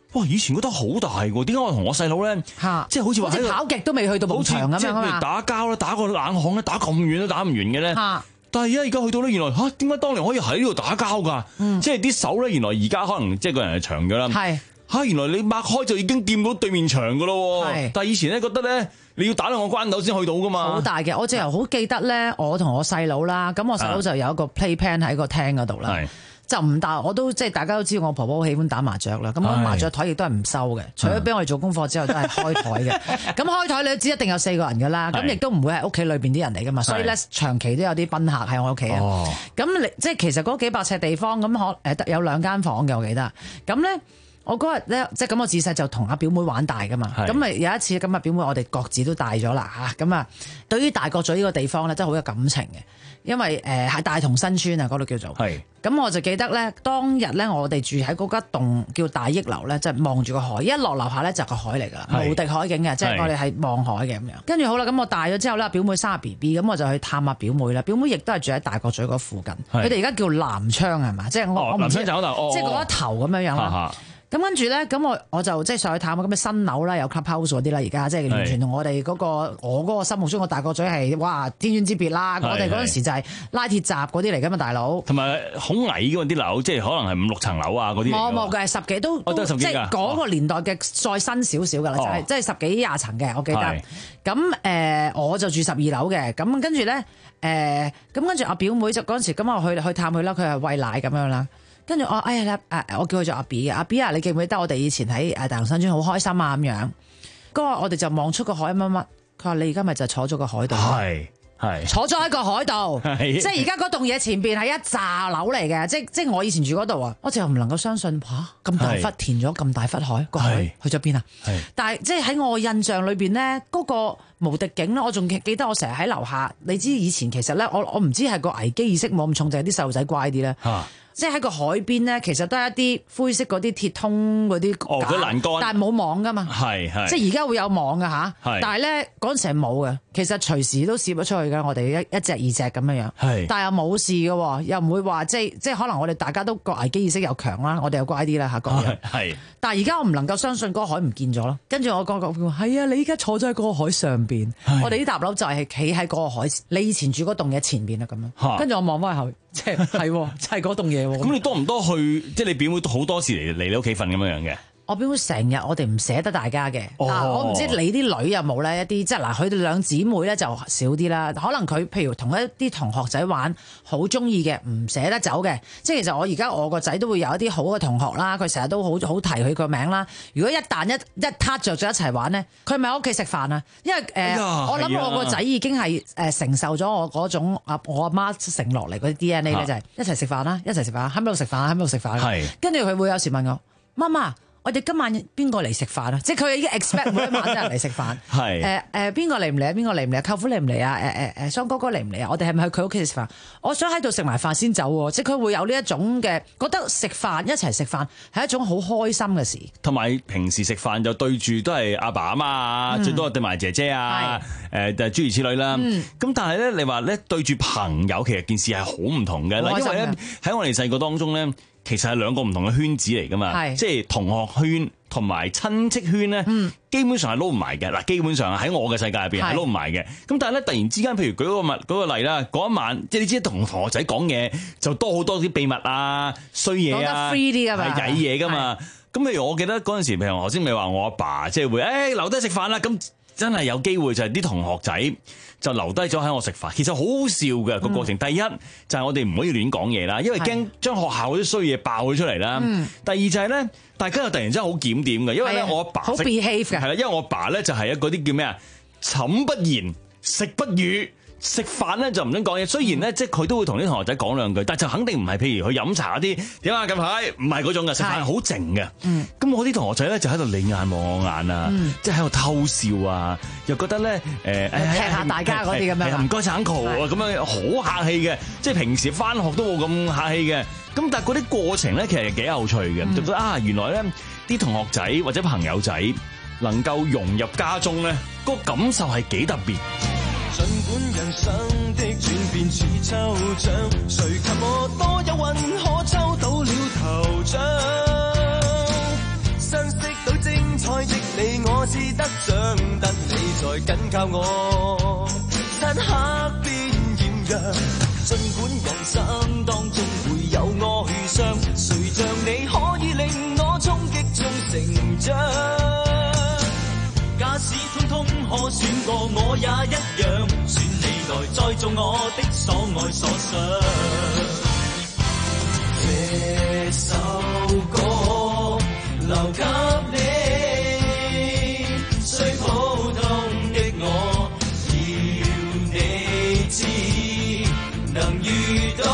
哇！以前覺得好大喎，點解我同我細佬咧，即係好似話喺跑極都未去到埲牆咁樣啊嘛， 打交咧，打個冷巷咧，打咁遠都打唔完嘅咧。但係而家而家去到咧，原來嚇點解當年可以喺呢度打交㗎？嗯、即係啲手咧，原來而家可能即係個人係長㗎啦。係嚇，原來你擘開就已經掂到對面牆㗎咯。係，但係以前咧覺得咧，你要打兩個關斗先去到㗎嘛。好大嘅，我淨係好記得咧，我同我細佬啦，咁我細佬就有一個 playpen 喺個廳嗰度啦。就唔打，我都即係大家都知道我婆婆好喜歡打麻雀啦。咁我麻雀台亦都係唔收嘅，除咗俾我哋做功課之後，都係開台嘅。咁開台你都知一定有四個人㗎啦，咁亦都唔會係屋企裏邊啲人嚟㗎嘛。所以咧長期都有啲賓客喺我屋企啊。咁你即係其實嗰幾百尺地方咁可誒得有兩間房嘅，我記得。咁咧我嗰日咧即係咁，我自細就同阿表妹玩大㗎嘛。咁咪有一次咁啊，表妹我哋各自都大咗啦嚇。咁啊，對於大角咀呢個地方咧，真係好有感情嘅。因為誒係大同新村啊，嗰度叫做。係。咁我就記得咧，當日咧我哋住喺嗰間棟叫大益樓咧，就係望住個海，一落樓下咧就係個海嚟㗎啦，無敵海景嘅，即係我哋係望海嘅咁樣。跟住好啦，咁我大咗之後咧，表妹生下 B B，咁我就去探下表妹啦。表妹亦都係住喺大角咀嗰附近，佢哋而家叫南昌係嘛？即係我我唔知，即係嗰一頭咁樣樣啦。咁跟住咧，咁我我就即係上去探咁嘅新樓啦，有 clubhouse 嗰啲啦，而家即係完全同我哋嗰、嗰個我嗰個心目中嘅大角咀係哇天淵之別啦！我哋嗰陣時就係拉鐵閘嗰啲嚟㗎嘛，大佬。同埋好矮㗎嘛啲樓，即係可能係五六層樓啊嗰啲。冇冇嘅，十幾都，都即係嗰個年代嘅再新少少㗎啦，哦、就係即係十幾廿層嘅，我記得。咁誒、呃，我就住十二樓嘅，咁跟住咧誒，咁跟住阿表妹就嗰陣時咁我去去探佢啦，佢係餵奶咁樣啦。跟住我，哎呀，誒，我叫佢做阿 B 嘅，阿 B 啊，你記唔記得我哋以前喺誒大同新村好開心啊咁樣？嗰日我哋就望出個海乜乜，佢話你而家咪就坐咗個海度，係係坐咗喺個海度，即係而家嗰棟嘢前邊係一紮樓嚟嘅，即即係我以前住嗰度啊，我就唔能夠相信嚇咁大忽填咗咁大忽海，個海去咗邊啊？但係即係喺我印象裏邊咧，嗰個無敵景咧，我仲記得我成日喺樓下，你知以前其實咧，我我唔知係個危機意識冇咁重，就係啲細路仔乖啲咧。即係喺個海邊咧，其實都係一啲灰色嗰啲鐵通嗰啲哦，嗰欄杆，但係冇網噶嘛，係係，即係而家會有網噶吓，但係咧嗰陣時係冇嘅，其實隨時都攝咗出去噶，我哋一一隻二隻咁樣樣，係，但係又冇事嘅，又唔會話即係即係可能我哋大家都個危機意識又強啦，我哋又乖啲啦吓，咁樣係，但係而家我唔能夠相信嗰個海唔見咗咯，跟住我講講係啊，你而家坐咗喺嗰個海上邊，我哋呢搭樓就係企喺嗰個海，你以前住嗰棟嘢前邊啊咁樣，跟住我望翻後。即係係，就係嗰棟嘢喎。咁你多唔多去？即係你表妹好多時嚟嚟你屋企瞓咁樣樣嘅。我表妹成日，我哋唔捨得大家嘅。哦、我唔知你啲女有冇咧一啲，即係嗱，佢哋兩姊妹咧就少啲啦。可能佢譬如同一啲同學仔玩，好中意嘅，唔捨得走嘅。即係其實我而家我個仔都會有一啲好嘅同學啦，佢成日都好好提佢個名啦。如果一旦一一撻着咗一齊玩咧，佢咪喺屋企食飯啊？因為誒，呃哎、我諗我個仔已經係誒承受咗我嗰種啊，我阿媽承落嚟嗰啲 D N A 咧，就係一齊食飯啦，一齊食飯，喺邊度食飯，喺邊度食飯。係。跟住佢會有時問我媽媽。我哋今晚邊個嚟食飯啊？即係佢已經 expect 每一晚都有人嚟食飯。係誒誒，邊個嚟唔嚟啊？邊個嚟唔嚟啊？舅父嚟唔嚟啊？誒誒誒，雙哥哥嚟唔嚟啊？我哋係咪去佢屋企食飯？我想喺度食埋飯先走喎。即係佢會有呢一種嘅覺得食飯一齊食飯係一種好開心嘅事。同埋平時食飯就對住都係阿爸阿媽啊，嗯、最多對埋姐姐啊，誒誒諸如此類啦。咁、嗯、但係咧，你話咧對住朋友，其實件事係好唔同嘅。因為咧喺我哋細個當中咧。其實係兩個唔同嘅圈子嚟㗎嘛，即係同學圈同埋親戚圈咧，嗯、基本上係撈唔埋嘅。嗱，基本上喺我嘅世界入邊係撈唔埋嘅。咁但係咧，突然之間，譬如舉個物嗰個例啦，嗰一晚，即係你知同同學仔講嘢就多好多啲秘密啊、衰嘢啊，係曳嘢㗎嘛。咁譬如我記得嗰陣時，譬如頭先咪話我阿爸即係會誒、哎、留低食飯啦，咁真係有機會就係啲同學仔。就留低咗喺我食飯，其實好好笑嘅個過程。嗯、第一就係、是、我哋唔可以亂講嘢啦，因為驚將學校嗰啲衰嘢爆咗出嚟啦。嗯、第二就係咧，大家又突然之間好檢點嘅，因為咧我阿爸好 behave 嘅，係啦，因為我阿爸咧就係一嗰啲叫咩啊，寢不言，食不語。食飯咧就唔准講嘢，雖然咧即係佢都會同啲同學仔講兩句，但就肯定唔係譬如去飲茶嗰啲點啊，近排唔係嗰種嘅，食飯好靜嘅。咁、嗯、我啲同學仔咧就喺度你眼望我眼啊，嗯、即係喺度偷笑啊，又覺得咧誒踢下大家嗰啲咁樣，唔該晒 uncle 啊，咁樣好客氣嘅，即係平時返學都冇咁客氣嘅。咁但係嗰啲過程咧其實幾有趣嘅，嗯、就覺得啊原來咧啲同學仔或者朋友仔能夠融入家中咧，個感受係幾特別。儘管人生的轉變似抽獎，誰及我多有運可抽到了頭獎。 緊靠我，漆黑變豔陽。儘管人生當中會有哀傷，誰像你可以令我衝擊中成長？假使通通可選過，我也一樣，選你來栽種我的所愛所想。這首歌留給你，雖普通的我，要你知，能遇到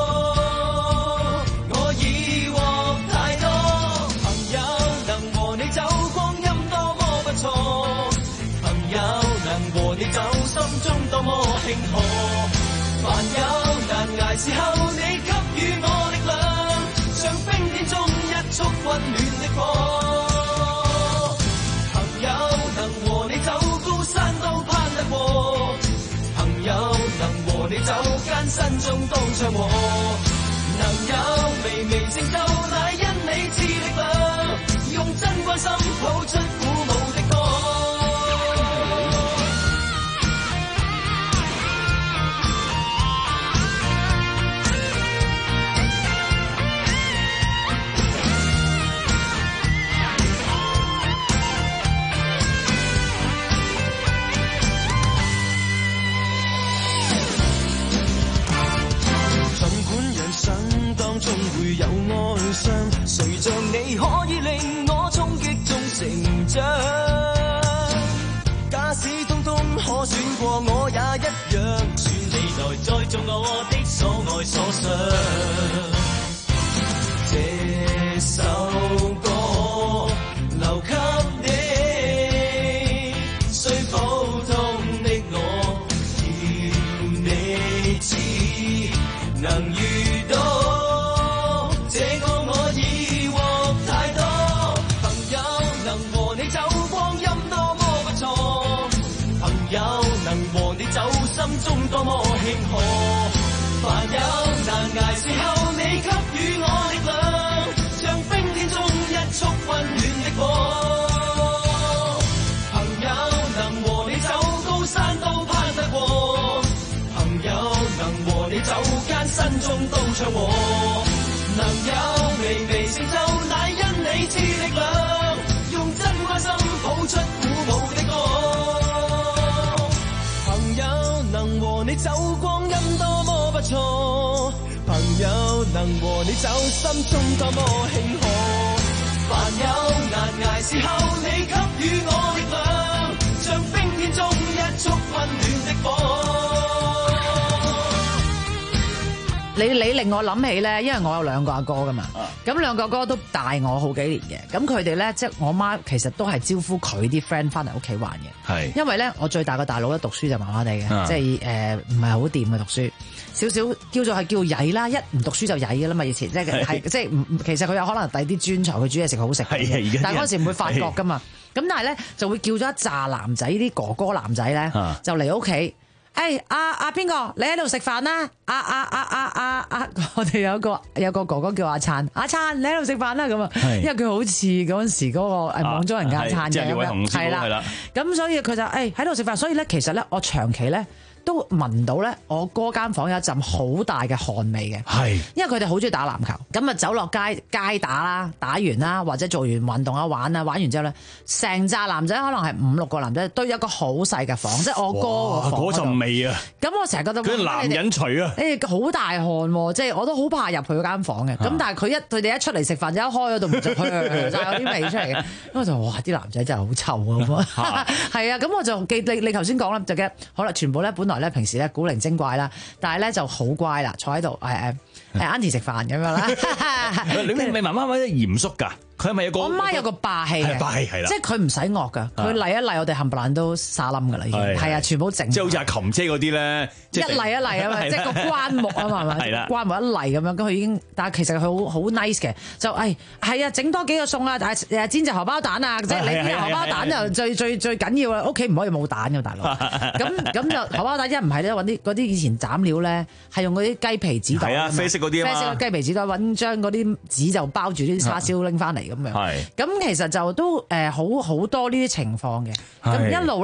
我已獲太多。朋友能和你走光陰多麼不錯，朋友能和你走心中多麼慶賀。凡有難捱時候，你給予我力量，像冰天中一束溫暖的火。朋友能和你走高山都攀得過，朋友能和你走艱辛中都暢和，能有微微成就乃因你賜力量，用真關心抱出鼓舞的歌。中會有哀傷，誰像你可以令我衝擊中成長？假使通通可選過，我也一樣，選你來栽種我的所愛所想。這首歌留給你，雖普通的我，要你知，能遇到。心中多麼慶賀，凡有難捱時候，你給予我力量，像冰天中一束溫暖的火。朋友能和你走高山都攀得過，朋友能和你走艱辛中都暢和，能有微微成就乃因你賜力量，用真關心抱出鼓舞的歌。能和你走光陰多麼不錯，朋友能和你走心中多麼慶賀。凡有難捱時候，你給予我力量，像冰天中一束溫暖的火。 你你令我諗起咧，因為我有兩個阿哥噶嘛，咁、啊、兩個阿哥都大我好幾年嘅，咁佢哋咧即係我媽其實都係招呼佢啲 friend 翻嚟屋企玩嘅，係因為咧我最大個大佬咧讀書就麻麻地嘅，啊、即係誒唔係好掂嘅讀書，少少叫做係叫曳啦，一唔讀書就曳嘅啦嘛，以前即係係即係唔其實佢有可能第啲專才佢煮嘢食好食，但係嗰陣時唔會發覺噶嘛，咁但係咧就會叫咗一紮男仔啲哥哥男仔咧、啊、就嚟屋企。誒阿阿邊個？你喺度食飯啦？阿阿阿阿阿阿，我哋有一個有個哥哥叫阿燦，阿燦你喺度食飯啦咁啊！因為佢好似嗰陣時嗰個誒網中人嘅阿燦嘅咁樣，係啦，咁所以佢就誒喺度食飯。所以咧，其實咧，我長期咧都聞到咧，我哥間房有一陣好大嘅汗味嘅，係因為佢哋好中意打籃球，咁啊走落街街打啦，打完啦，或者做完運動啊玩啊，玩完之後咧，成紮男仔可能係五六個男仔，堆一個好細嘅房，即係我哥個房嗰陣味啊！咁我成日覺得佢男人除啊，誒好大汗喎，即係我都好怕入去嗰間房嘅。咁、啊、但係佢一佢哋一出嚟食飯就一開嗰度門就去就有啲味出嚟嘅。咁我就哇啲男仔真係好臭啊！係啊，咁我就記你你頭先講啦，就嘅好啦，全部咧本來咧平時咧古靈精怪啦，但係咧就好乖啦，坐喺度誒誒誒 Auntie 食飯咁樣啦。 你咪咪媽媽咪嚴肅㗎？佢係咪有個？我媽有個霸氣嘅，霸氣係啦，即係佢唔使惡㗎，佢嚟一嚟我哋冚唪唥都沙冧㗎啦，已經係啊，全部整。即係好似阿琴姐嗰啲咧，一嚟一嚟啊嘛，即係個關木啊嘛，係咪？關木一嚟咁樣，咁佢已經，但係其實佢好好 nice 嘅，就誒係啊，整多幾個餸啊，誒煎隻荷包蛋啊，即係你啲荷包蛋就最最最緊要啦，屋企唔可以冇蛋㗎大佬。咁咁就荷包蛋一唔係咧揾啲嗰啲以前斬料咧，係用嗰啲雞皮紙袋，係啊，啡色嗰啲啊嘛，啡色嘅雞皮紙袋揾張嗰啲紙就包住啲叉燒拎翻嚟咁樣。係咁其實就都誒好好多呢啲情況嘅，咁一路咧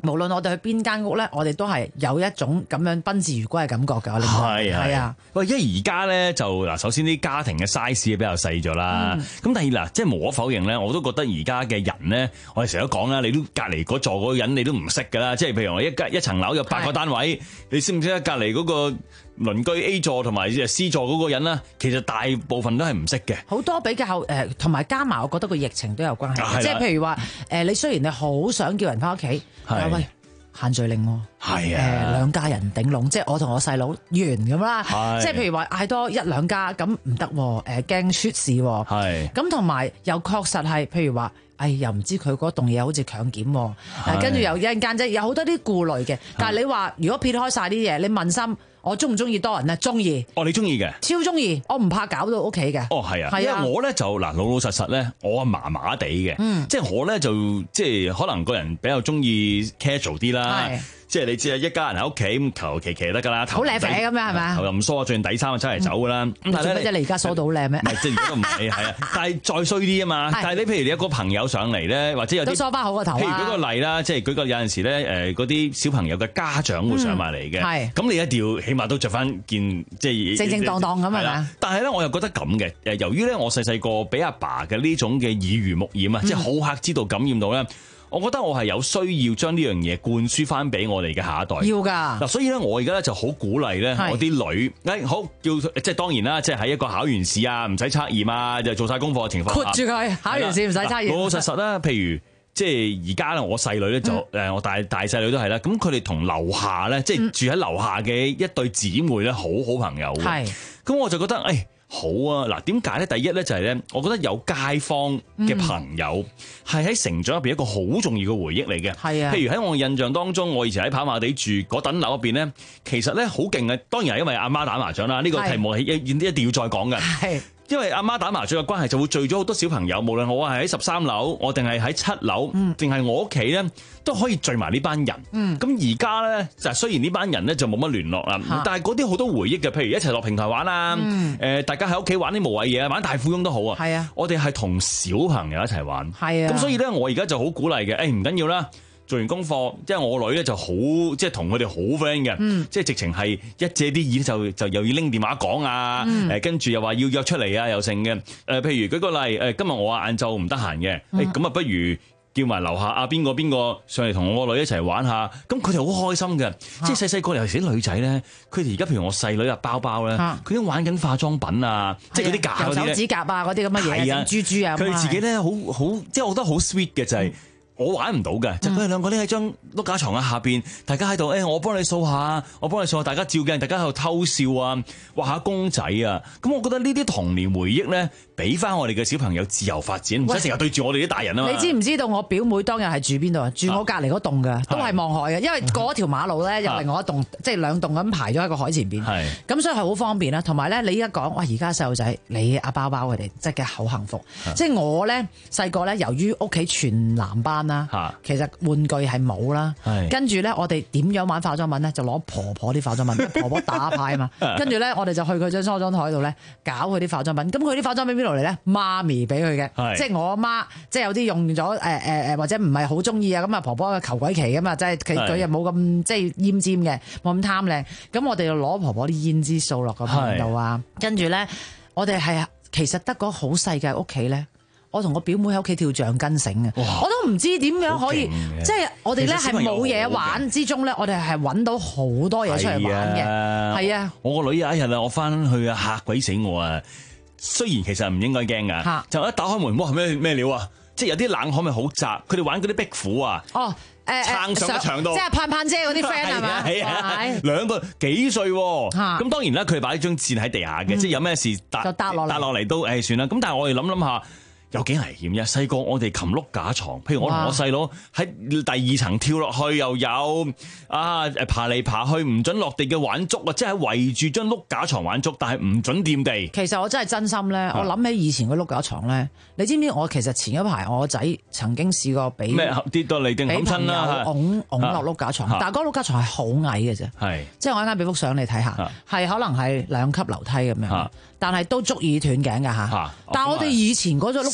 無論我哋去邊間屋咧，我哋都係有一種咁樣賓至如歸嘅感覺㗎。我哋係係啊， 喂，因為而家咧就嗱，首先啲家庭嘅 size 比較細咗啦。咁、嗯、第二嗱，即係無可否認咧，我都覺得而家嘅人咧，我哋成日都講啦，你都隔離嗰座嗰個人你都唔識㗎啦。即係譬如我一間一層樓有八個單位，你識唔識得隔離嗰個鄰居 A 座同埋 C 座嗰個人啦？其實大部分都係唔識嘅。 好多比較誒，同埋加埋，我覺得個疫情都有關係。即係譬如話誒，你雖然你好想叫人翻屋企，但喂限聚令喎， 係啊， 誒兩家人頂籠，即係我同我細佬完咁啦。即係譬如話嗌多一兩家咁唔得，誒驚出事喎。係咁，同埋又確實係，譬如話。哎，又唔知佢嗰棟嘢好似強檢，跟住又一陣間即係有好多啲顧慮嘅。但係你話如果撇開晒啲嘢，你問心，我中唔中意多人咧？中意。 哦，你中意嘅？ 超中意，我唔怕搞到屋企嘅。 哦，係啊，因為我咧就嗱老老實實咧，我係麻麻地嘅，嗯、即係我咧就即係可能個人比較中意 casual 啲啦。即係你知啊，一家人喺屋企咁求其其得㗎啦， 好靚啡咁樣係咪啊？ 頭又唔梳啊，着件底衫啊，出嚟走㗎啦。咁、嗯、但係咧， 你而家梳到好靚咩？ 唔係，即係而家唔係係啊，但係再衰啲啊嘛。但係你譬如你有個朋友上嚟咧，或者有啲都梳翻好個頭、啊。 譬如舉個例啦，即係舉個有陣時咧，誒嗰啲小朋友嘅家長會上埋嚟嘅。係、嗯。咁你一定要起碼都着翻件即係正正當當咁係咪？ 但係咧，我又覺得咁嘅誒，由於咧我細細個俾阿爸嘅呢種嘅耳濡目染啊，嗯、即係好客之道感染到咧。我覺得我係有需要將呢樣嘢灌輸翻俾我哋嘅下一代。 要㗎嗱，所以咧我而家咧就好鼓勵咧我啲女，誒好叫即係當然啦，即係喺一個考完試啊，唔使測驗啊，就做晒功課嘅情況下， 括住佢考完試唔使測驗。 老老實實啦，譬如即係而家咧，我細女咧就誒，嗯、我大大細女都係啦。咁佢哋同樓下咧，即係住喺樓下嘅一對姊妹咧，好好朋友嘅。係，咁我就覺得誒。哎好啊！嗱，點解咧？第一咧就係咧，我覺得有街坊嘅朋友係喺成長入邊一個好重要嘅回憶嚟嘅。係啊，譬如喺我印象當中，我以前喺跑馬地住嗰等樓入邊咧，其實咧好勁嘅。當然係因為阿媽打麻將啦，呢、呢個題目係一一定要再講嘅。係。因為阿媽打麻將嘅關係，就會聚咗好多小朋友。無論我係喺十三樓，我定係喺七樓，定係我屋企咧，都可以聚埋呢班人。咁而家咧，就雖然呢班人咧就冇乜聯絡啦，但係嗰啲好多回憶嘅，譬如一齊落平台玩啊，誒、嗯，大家喺屋企玩啲無謂嘢啊，玩大富翁都好啊。係啊，我哋係同小朋友一齊玩。係啊，咁所以咧，我而家就好鼓勵嘅。誒，唔緊要啦。做完功課，即係我女咧就好，即係同佢哋好 friend 嘅，嗯、即係直情係一借啲意就就又要拎電話講啊，誒跟住又話要約出嚟啊，又剩嘅，誒、呃、譬如舉個例，誒今日我啊晏晝唔得閒嘅，誒咁啊不如叫埋樓下啊邊個邊個上嚟同我個女一齊玩下，咁佢哋好開心嘅，啊、即係細細個尤其是啲女仔咧，佢哋而家譬如我細女啊包包咧，佢、啊、都玩緊化妝品啊，即係嗰啲假嗰啲手指甲啊嗰啲咁嘅嘢，珠珠啊，佢哋自己咧好好，即係我覺得好 sweet 嘅就係、是。嗯我玩唔到嘅，就佢哋兩個匿喺張碌架床嘅下邊，大家喺度，誒、欸，我幫你掃下，我幫你掃下，大家照鏡，大家喺度偷笑啊，畫下公仔啊，咁我覺得呢啲童年回憶咧，俾翻我哋嘅小朋友自由發展，唔使成日對住我哋啲大人啊嘛。你知唔知道我表妹當日係住邊度啊？住我隔離嗰棟嘅，都係望海嘅，因為過一條馬路咧，有另外一棟，即係兩棟咁排咗喺個海前邊。係，咁所以係好方便啦。同埋咧，你依家講，哇！而家細路仔，你阿包包佢哋真係好幸福。即係我咧細個咧，由於屋企全男班啦，其實玩具係冇啦，跟住咧我哋點樣玩化妝品咧？就攞婆婆啲化妝品，因為婆婆打牌啊嘛。跟住咧我哋就去佢張梳妝台度咧搞佢啲化妝品。咁佢啲化妝品邊度嚟咧？媽咪俾佢嘅，即係我阿媽，即係有啲用咗誒誒誒或者唔係好中意啊。咁啊婆婆嘅求鬼旗噶嘛，即係佢佢又冇咁即係奄尖嘅，冇咁貪靚。咁我哋就攞婆婆啲胭脂掃落個盤度啊。跟住咧我哋係其實得個好細嘅屋企咧。我同我表妹喺屋企跳橡筋繩啊！我都唔知點樣可以，即係我哋咧係冇嘢玩之中咧，我哋係揾到好多嘢出嚟玩嘅。係啊！我個女有一日啊，我翻去啊嚇鬼死我啊！雖然其實唔應該驚㗎，就一打開門，哇係咩咩料啊！即係有啲冷巷咪好窄，佢哋玩嗰啲壁虎啊！哦，誒撐上個牆度，即係盼盼姐嗰啲 friend 係嘛？係啊，兩個幾歲喎？咁當然啦，佢哋擺張墊喺地下嘅，即係有咩事搭就搭落嚟，搭落嚟都誒算啦。咁但係我哋諗諗下。有幾危險呀！細個我哋擒碌架床，譬如我同我細佬喺第二層跳落去，又有啊誒爬嚟爬去，唔准落地嘅玩足啊！即係圍住張碌架床玩足，但係唔准掂地。其實我真係真心咧，我諗起以前個碌架床咧，你知唔知我其實前一排我個仔曾經試過俾咩跌到嚟定冚親啦，擁擁落碌架床，但係嗰碌架床係好矮嘅啫，係即係我一間俾幅相你睇下，係可能係兩級樓梯咁樣，但係都足以斷頸㗎嚇。但係我哋以前嗰張碌架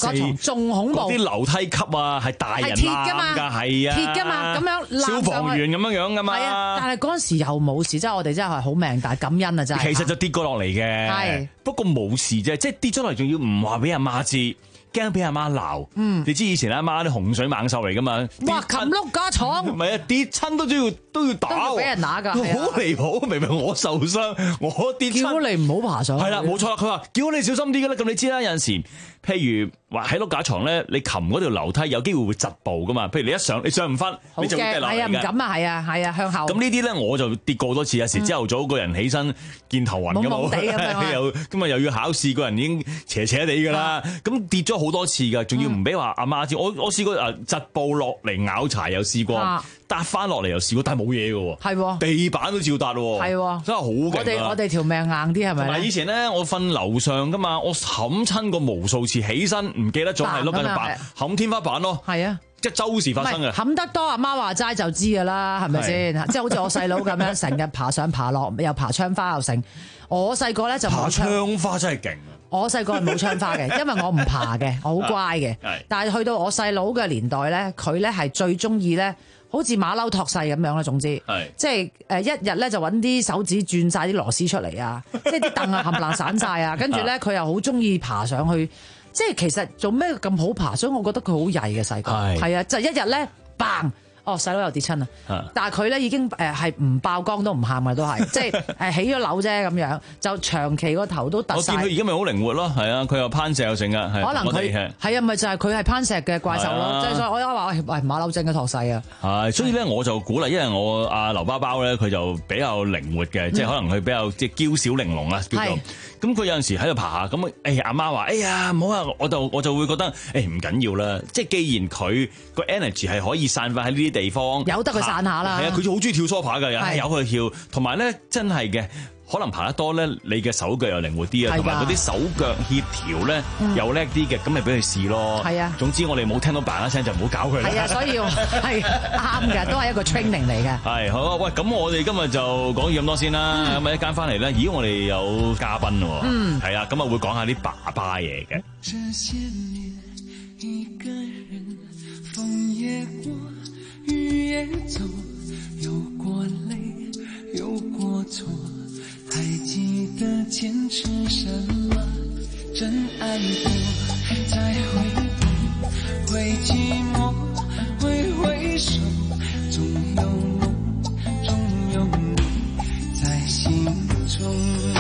個床仲恐怖。 嗰啲樓梯級啊，係大人係鐵㗎嘛， 㗎，係啊， 鐵㗎嘛，咁樣消防員咁樣樣㗎嘛。 係啊，但係嗰陣時又冇事，即係我哋真係好命大，感恩啊真係。 其實就跌過落嚟嘅， 係不過冇事啫，即係跌咗落嚟仲要唔話俾阿媽知。驚俾阿媽鬧，嗯，你知以前阿媽啲洪水猛獸嚟噶嘛？ 哇！擒碌架床， 唔係啊，跌親都都要都要打， 都要俾人打㗎， 好離譜！明明我受傷，我跌親， 叫你唔好爬上去。 係啦，冇錯啦。佢話叫你小心啲嘅啦。咁你知啦，有陣時，譬如話喺碌架床咧，你擒嗰條樓梯有機會會窒步噶嘛。譬如你一上，你上唔翻，你就會跌落嚟嘅。 係啊，唔敢啊，係啊，係啊，向後。 咁呢啲咧，我就跌過好多次。有時朝頭早個人起身見頭暈㗎嘛，又今日又要考試，個人已經斜斜地㗎啦。咁跌咗好多次㗎，仲要唔俾話阿媽知。我我試過誒窒步落嚟咬柴，又試過搭翻落嚟，又試過，但係冇嘢㗎喎。係喎，地板都照搭喎。係喎，真係好勁啊！ 我哋我哋條命硬啲係咪？ 同埋以前咧，我瞓樓上㗎嘛，我冚親過無數次，起身唔記得咗係碌緊板，冚天花板咯。係啊。即係周時發生嘅， 冚得多阿媽話齋就知㗎啦，係咪先？即係好似我細佬咁樣，成日爬上爬落，又爬窗花又成。我細個咧就爬窗花真係勁啊！ 我細個係冇窗花嘅，因為我唔爬嘅，我好乖嘅。但係去到我細佬嘅年代咧，佢咧係最中意咧，好似馬騮托細咁樣啦。總之，即係誒一日咧就揾啲手指轉晒啲螺絲出嚟啊！即係啲凳啊冚唪唥散晒啊！跟住咧佢又好中意爬上去。即係其實做咩咁好爬，所以我覺得佢好曳嘅細個，係啊，就一日咧嘭，哦細佬又跌親啦，但係佢咧已經誒係唔爆缸都唔喊嘅都係，即係誒起咗樓啫咁樣，就長期個頭都突晒。我見佢而家咪好靈活咯，係啊，佢又攀石又成啊， 可能佢係啊，咪就係佢係攀石嘅怪獸咯，即係所以我一話喂馬騮精嘅託世啊， 係，所以咧我就鼓勵，因為我阿劉包包咧佢就比較靈活嘅，即係可能佢比較即係嬌小玲瓏啊叫做。咁佢有陣時喺度爬下，咁誒阿媽話：哎呀唔好啊！我就我就會覺得誒唔緊要啦。即係既然佢個 energy 係可以散發喺呢啲地方， 由得佢散下啦。 係啊，佢就好中意跳梳化㗎，有有佢跳。同埋咧，真係嘅，可能爬得多咧，你嘅手腳又靈活啲啊，同埋嗰啲手腳協調咧又叻啲嘅，咁咪俾佢試咯。係啊。總之我哋冇聽到嘭一聲就唔好搞佢啦。係啊，所以係啱嘅，都係一個 training 嚟嘅。 係好啊，喂，咁我哋今日就講咁多先啦。咁啊一間翻嚟咧，咦，我哋有嘉賓喎。嗯。係啊，咁啊會講下啲爸爸嘢嘅。 這些年一個人風也過雨也走，有過淚有過錯，還記得堅持什麼？真愛過再回頭，會寂寞會回首，總有夢總有你在心中。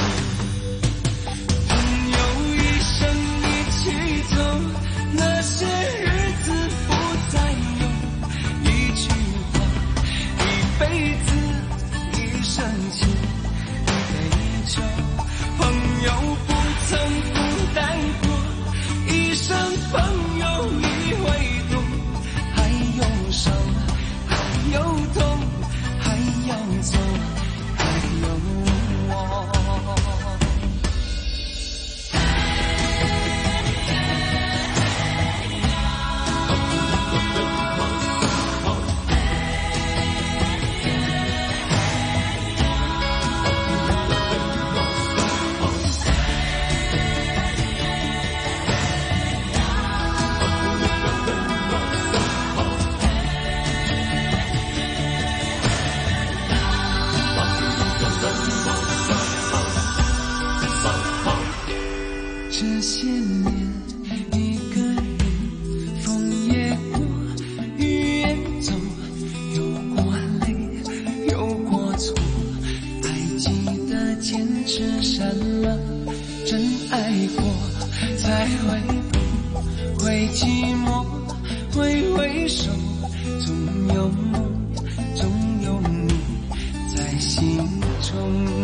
朋友一生一起走，那些日子不再有，一句話一輩子一生情一杯酒，朋友不曾孤單過，一生朋友一回頭，還有傷還有痛還要走還有我。這些年一個人風也過雨也走，有過淚有過錯，還記得堅持什麼？真愛過才會懂，會寂寞會回首，總有夢總有你在心中。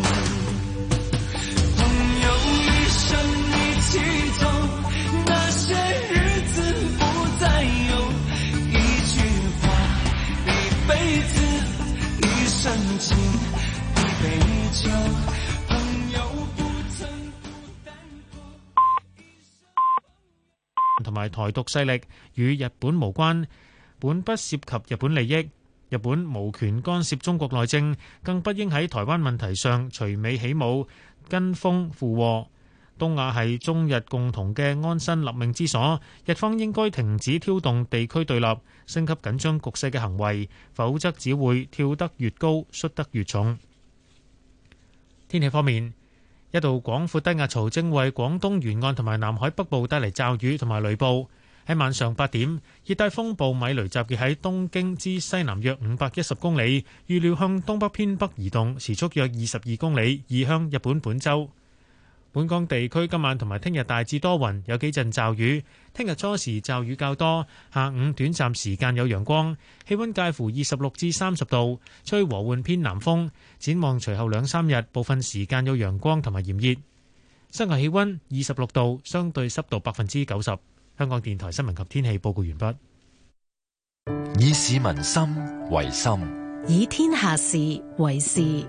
一起走，那些日子不再有，一句話一輩子一生情一杯酒，朋友不曾孤單過。 同埋台獨勢力與日本無關，本不涉及日本利益，日本無權干涉中國內政，更不應喺台灣問題上隨尾起舞跟風附和。 東亞係中日共同嘅安身立命之所，日方應該停止挑動地區對立、升級緊張局勢嘅行為，否則只會跳得越高，摔得越重。天氣方面，一道廣闊低壓槽正為廣東沿岸同埋南海北部帶嚟驟雨同埋雷暴。喺晚上八點，熱帶風暴米雷集結喺東京之西南約五百一十公里，預料向東北偏北移動，時速約二十二公里，移向日本本州。本港地區今晚同埋聽日大致多雲，有幾陣驟雨。聽日初時驟雨較多，下午短暫時間有陽光，氣溫介乎二十六至三十度，吹和緩偏南風。展望隨後兩三日，部分時間有陽光同埋炎熱。室外氣溫二十六度，相對濕度百分之九十。香港電台新聞及天氣報告完畢。 以市民心為心， 以天下事為事。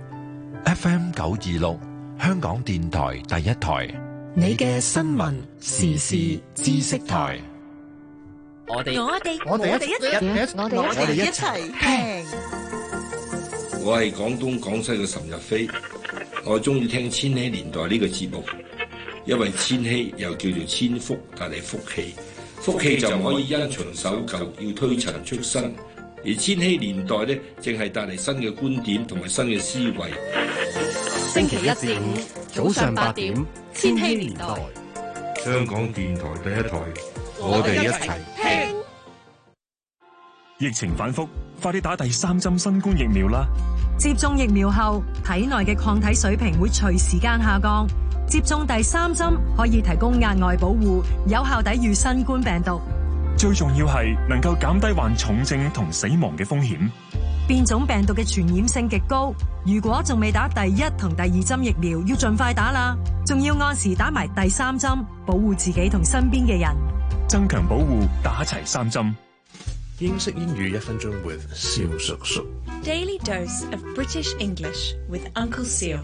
F M 九二六，香港電台第一台， 你嘅新聞時事知識台。 我哋我哋我哋一齊我哋我哋一齊聽。 我係廣東廣西嘅岑日飛，我中意聽千禧年代呢個節目。因為千禧又叫做千福，帶嚟福氣，福氣就唔可以因循守舊，要推陳出新。而千禧年代呢，正係帶嚟新嘅觀點同埋新嘅思維。 星期一至五早上八點，千禧年代， 香港電台第一台，我哋一齊聽。 疫情反覆，快啲打第三針新冠疫苗啦！ 接種疫苗後，體內嘅抗體水平會隨時間下降。接種第三針可以提供額外保護，有效抵禦新冠病毒。 最重要係能夠減低患重症同死亡嘅風險。 變種病毒嘅傳染性極高，如果仲未打第一同第二針疫苗，要盡快打啦。仲要按時打埋第三針，保護自己同身邊嘅人。 增強保護，打齊三針。 英式英語一分鐘 with 蕭叔叔。 Daily dose of British English with Uncle Seal。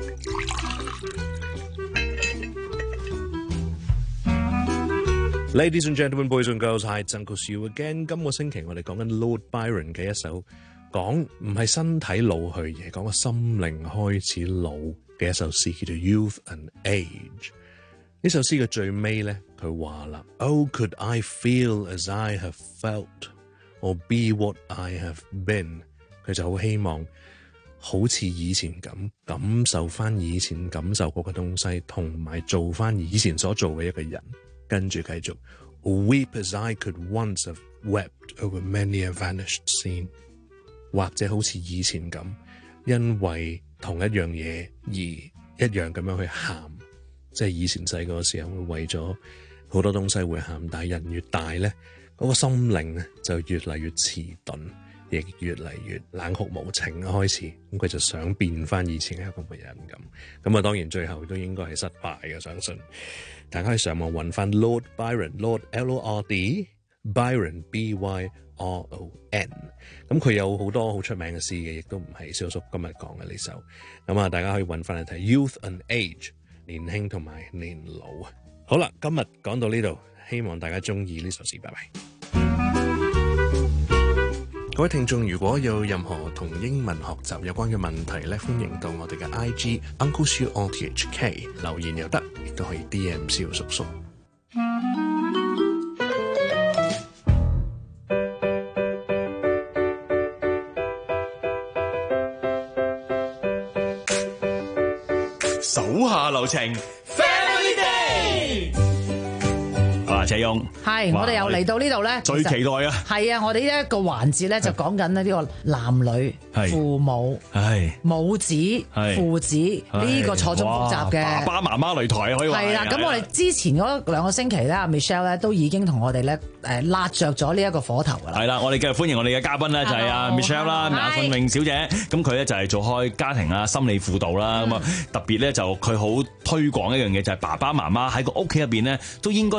Ladies and gentlemen, boys and girls, hi, it's Uncle Siu again。今個星期我哋講緊 Lord Byron 嘅一首講唔係身體老去，而係講個心靈開始老嘅一首詩，叫做 Youth and Age。呢首詩嘅最尾咧，佢話啦 ：Oh, could I feel as I have felt, or be what I have been？ 佢就好希望好似以前咁感受翻以前感受過嘅東西，同埋做翻以前所做嘅一個人。跟住繼續 Weep as I could once have wept over many a vanished scene， 或者好似以前咁，因為同一樣嘢而一樣咁樣去喊，即係以前細個嘅時候會為咗好多東西會喊，但係人越大咧，嗰個心靈咧就越嚟越遲鈍，亦越嚟越冷酷無情開始，咁佢就想變翻以前一個嘅人咁，咁啊當然最後都應該係失敗嘅，相信。大家可以上網揾翻 Lord Byron，Lord L O R D，Byron B Y R O N。咁佢有好多好出名嘅詩嘅，亦都唔係蕭叔今日講嘅呢首。咁啊，大家可以揾翻嚟睇 Youth and Age， 年輕同埋年老啊。好啦，今日講到呢度，希望大家中意呢首詩，拜拜。各位聽眾，如果有任何同英文學習有關嘅問題咧，歡迎到我哋嘅 I G Uncle Siu R T H K 留言又得，亦都可以 D M 蕭叔叔。 手下留情 ，Family Day。啊，謝勇， 係我哋又嚟到呢度咧， 最期待啊！ 係啊，我哋呢一個環節咧就講緊呢呢個男女、父母、母子、父子呢個錯綜複雜嘅爸爸媽媽擂台可以話係啦。咁我哋之前嗰兩個星期咧，阿 Michelle 咧都已經同我哋咧誒辣着咗呢一個火頭㗎啦。 係啦，我哋繼續歡迎我哋嘅嘉賓咧，就係阿 Michelle 啦，馬訓穎小姐。咁佢咧就係做開家庭啊心理輔導啦。咁啊特別咧就佢好推廣一樣嘢，就係爸爸媽媽喺個屋企入邊咧都應該有一個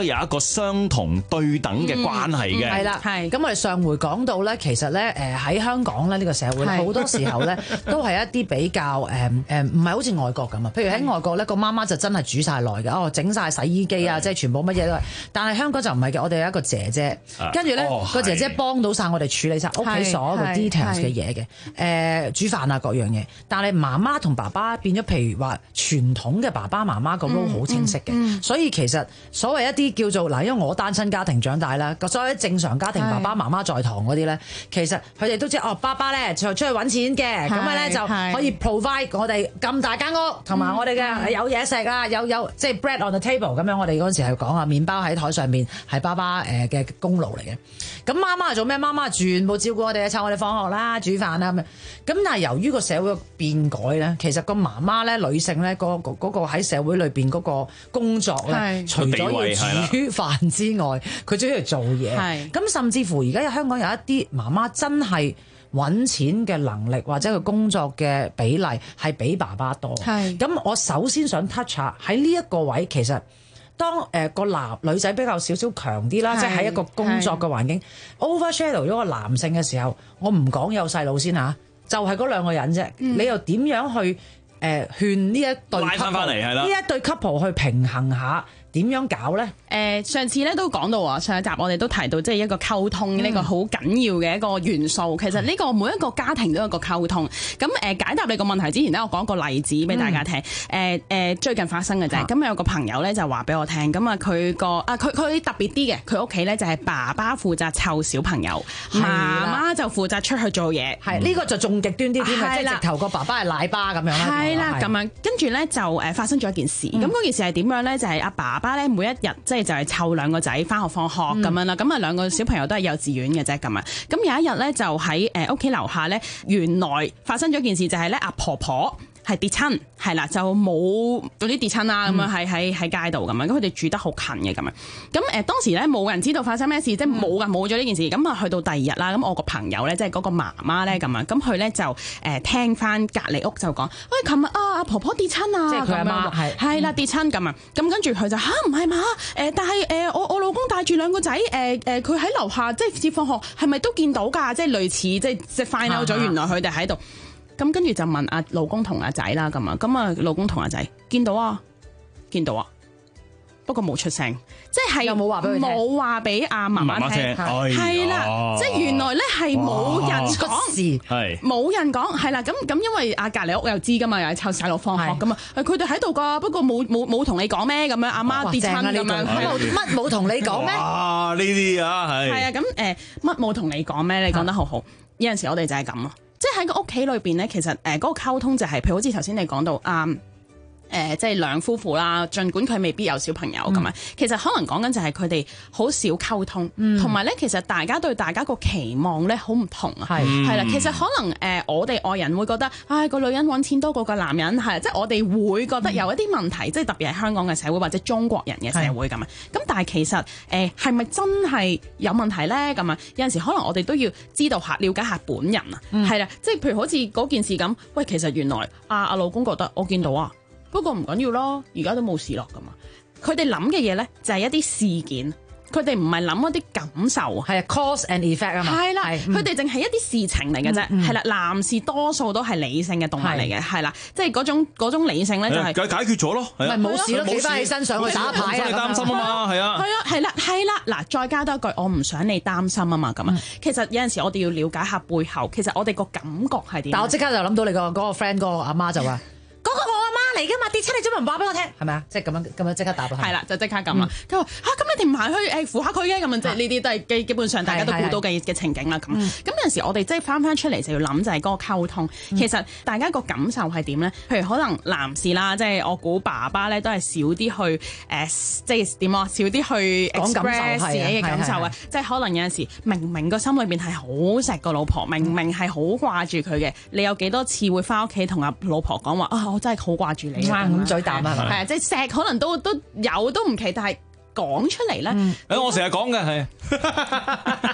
相同對等嘅關係嘅。 係啦，係。咁我哋上回講到咧，其實咧誒喺香港咧呢個社會好多時候咧都係一啲比較誒誒唔係好似外國咁啊。譬如喺外國咧個媽媽就真係煮晒耐嘅，哦整晒洗衣機啊，即係全部乜嘢都係。但係香港就唔係嘅，我哋有一個姐姐，跟住咧個姐姐幫到晒我哋處理晒屋企所有嘅 details 嘅嘢嘅，誒煮飯啊各樣嘢。但係媽媽同爸爸變咗，譬如話傳統嘅爸爸媽媽個 role 好清晰嘅，嗯嗯、所以其實所謂一啲叫做嗱，因為我單親家庭長大啦，所謂正常家庭爸爸媽媽在堂嗰啲咧，其實佢哋都知哦，爸爸咧就出去揾錢嘅，咁樣咧就可以 provide 我哋咁大間屋，同埋我哋嘅有嘢食啊，有有即係 bread on the table 咁樣。我哋嗰陣時係講啊，麵包喺台上面係爸爸誒嘅功勞嚟嘅。咁媽媽係做咩？媽媽全部照顧我哋，湊我哋放學啦、煮飯啦咁樣。咁但係由於個社會變改咧，其實個媽媽咧，女性咧，嗰個嗰個喺社會裏邊嗰個工作咧，除咗要煮飯之外，佢仲要做嘢。咁甚至乎而家香港有一啲媽媽真係揾錢嘅能力或者佢工作嘅比例係比爸爸多。咁我首先想 touch 下喺呢一個位，其實當誒個男女仔比較少少強啲啦，即係喺一個工作嘅環境 overshadow 咗個男性嘅時候，我唔講有細路先嚇，就係嗰兩個人啫。嗯、你又點樣去誒、呃、勸呢一對 couple 呢一對 couple 去平衡下？點樣搞咧？ 誒上次咧都講到啊，上一集我哋都提到，即係一個溝通呢個好緊要嘅一個元素。其實呢個每一個家庭都有個溝通。咁誒解答你個問題之前咧，我講一個例子俾大家聽。誒誒最近發生嘅啫。咁有個朋友咧就話俾我聽，咁啊佢個啊佢佢特別啲嘅，佢屋企咧就係爸爸負責湊小朋友，媽媽就負責出去做嘢。係呢個就仲極端啲添，即係直頭個爸爸係奶爸咁樣啦。係啦，咁樣跟住咧就誒發生咗一件事。咁嗰件事係點樣咧？就係阿爸爸咧每一日即係就係湊兩個仔翻學放學咁樣啦，咁啊兩個小朋友都係幼稚園嘅啫咁啊，咁有一日咧就喺誒屋企樓下咧，原來發生咗件事就係咧阿婆婆係跌親，係啦，就冇嗰啲跌親啦，咁樣喺喺喺街度咁樣，咁佢哋住得好近嘅咁樣，咁誒當時咧冇人知道發生咩事，即係冇噶冇咗呢件事，咁啊去到第二日啦，咁我個朋友咧即係嗰個媽媽咧咁樣，咁佢咧就誒聽翻隔離屋就講，喂，琴日啊阿婆婆跌親啊，即係佢阿媽係係啦跌親咁啊，咁跟住佢就吓唔係嘛誒，但係誒我我老公帶住兩個仔誒誒，佢喺樓下即係接放學，係咪都見到㗎？即係類似即係即係 find out 咗原來佢哋喺度。咁跟住就問阿老公同阿仔啦，咁啊，咁啊老公同阿仔見到啊，見到啊，不過冇出聲，即係又冇話俾佢聽，冇話俾阿媽媽聽，係啦，即係原來咧係冇人講，係冇人講，係啦，咁咁因為阿隔離屋又知噶嘛，又係湊細路放學噶嘛，佢哋喺度噶，不過冇冇冇同你講咩咁樣，阿媽跌親咁樣，乜冇同你講咩？ 啊呢啲啊係， 係啊，咁誒乜冇同你講咩？你講得好好，有陣時我哋就係咁咯。即係喺個屋企裏邊咧，其實誒嗰個溝通就係、是，譬如好似頭先你講到啊。嗯誒、呃，即係兩夫婦啦，儘管佢未必有小朋友咁啊，嗯、其實可能講緊就係佢哋好少溝通，同埋咧，其實大家對大家個期望咧好唔同啊，係係啦，其實可能誒、呃，我哋外人會覺得，唉、哎，個女人揾錢多過個男人，係即係我哋會覺得有一啲問題，即係、嗯、特別係香港嘅社會或者中國人嘅社會咁啊，咁但係其實誒係咪真係有問題咧？咁啊，有陣時可能我哋都要知道下、了解下本人啊，係啦、嗯，即係譬如好似嗰件事咁，喂，其實原來阿阿老公覺得我見到啊。不過唔緊要咯，而家都冇事落㗎嘛。佢哋諗嘅嘢咧就係一啲事件，佢哋唔係諗一啲感受，係啊 cause and effect 啊嘛。係啦，佢哋淨係一啲事情嚟嘅啫。係啦，男士多數都係理性嘅動物嚟嘅，係啦，即係嗰種嗰種理性咧就係解解決咗咯，係啊， 冇事咯，企翻起身上去打牌啊， 你擔心啊嘛，係啊， 係啊，係啦，係啦，嗱，再加多一句，我唔想你擔心啊嘛，咁啊，其實有陣時我哋要了解下背後，其實我哋個感覺係點。但我即刻就諗到你個嗰個 friend 嗰個阿媽就話。嗰個我阿媽嚟㗎嘛，跌親你做乜唔話俾我聽？係咪啊？即係咁樣咁樣即刻答落去。係啦，就即刻咁啦。佢話嚇，咁你哋唔行去誒扶下佢嘅咁樣，即係呢啲都係基基本上大家都估到嘅嘅情景啦。咁咁有陣時我哋即係翻翻出嚟就要諗就係嗰個溝通。其實大家個感受係點咧？譬如可能男士啦，即係我估爸爸咧都係少啲去誒，即係點啊？少啲去 express 自己嘅感受啊！即係可能有陣時明明個心裏邊係好錫個老婆，明明係好掛住佢嘅，你有幾多次會翻屋企同阿老婆講話啊？我真係好掛住你，咁嘴啖啊，係啊，即係錫可能都都有都唔奇，但係講出嚟咧， 誒，我成日講嘅係，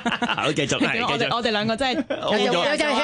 好繼續，係繼續。 我哋我哋兩個真係有有有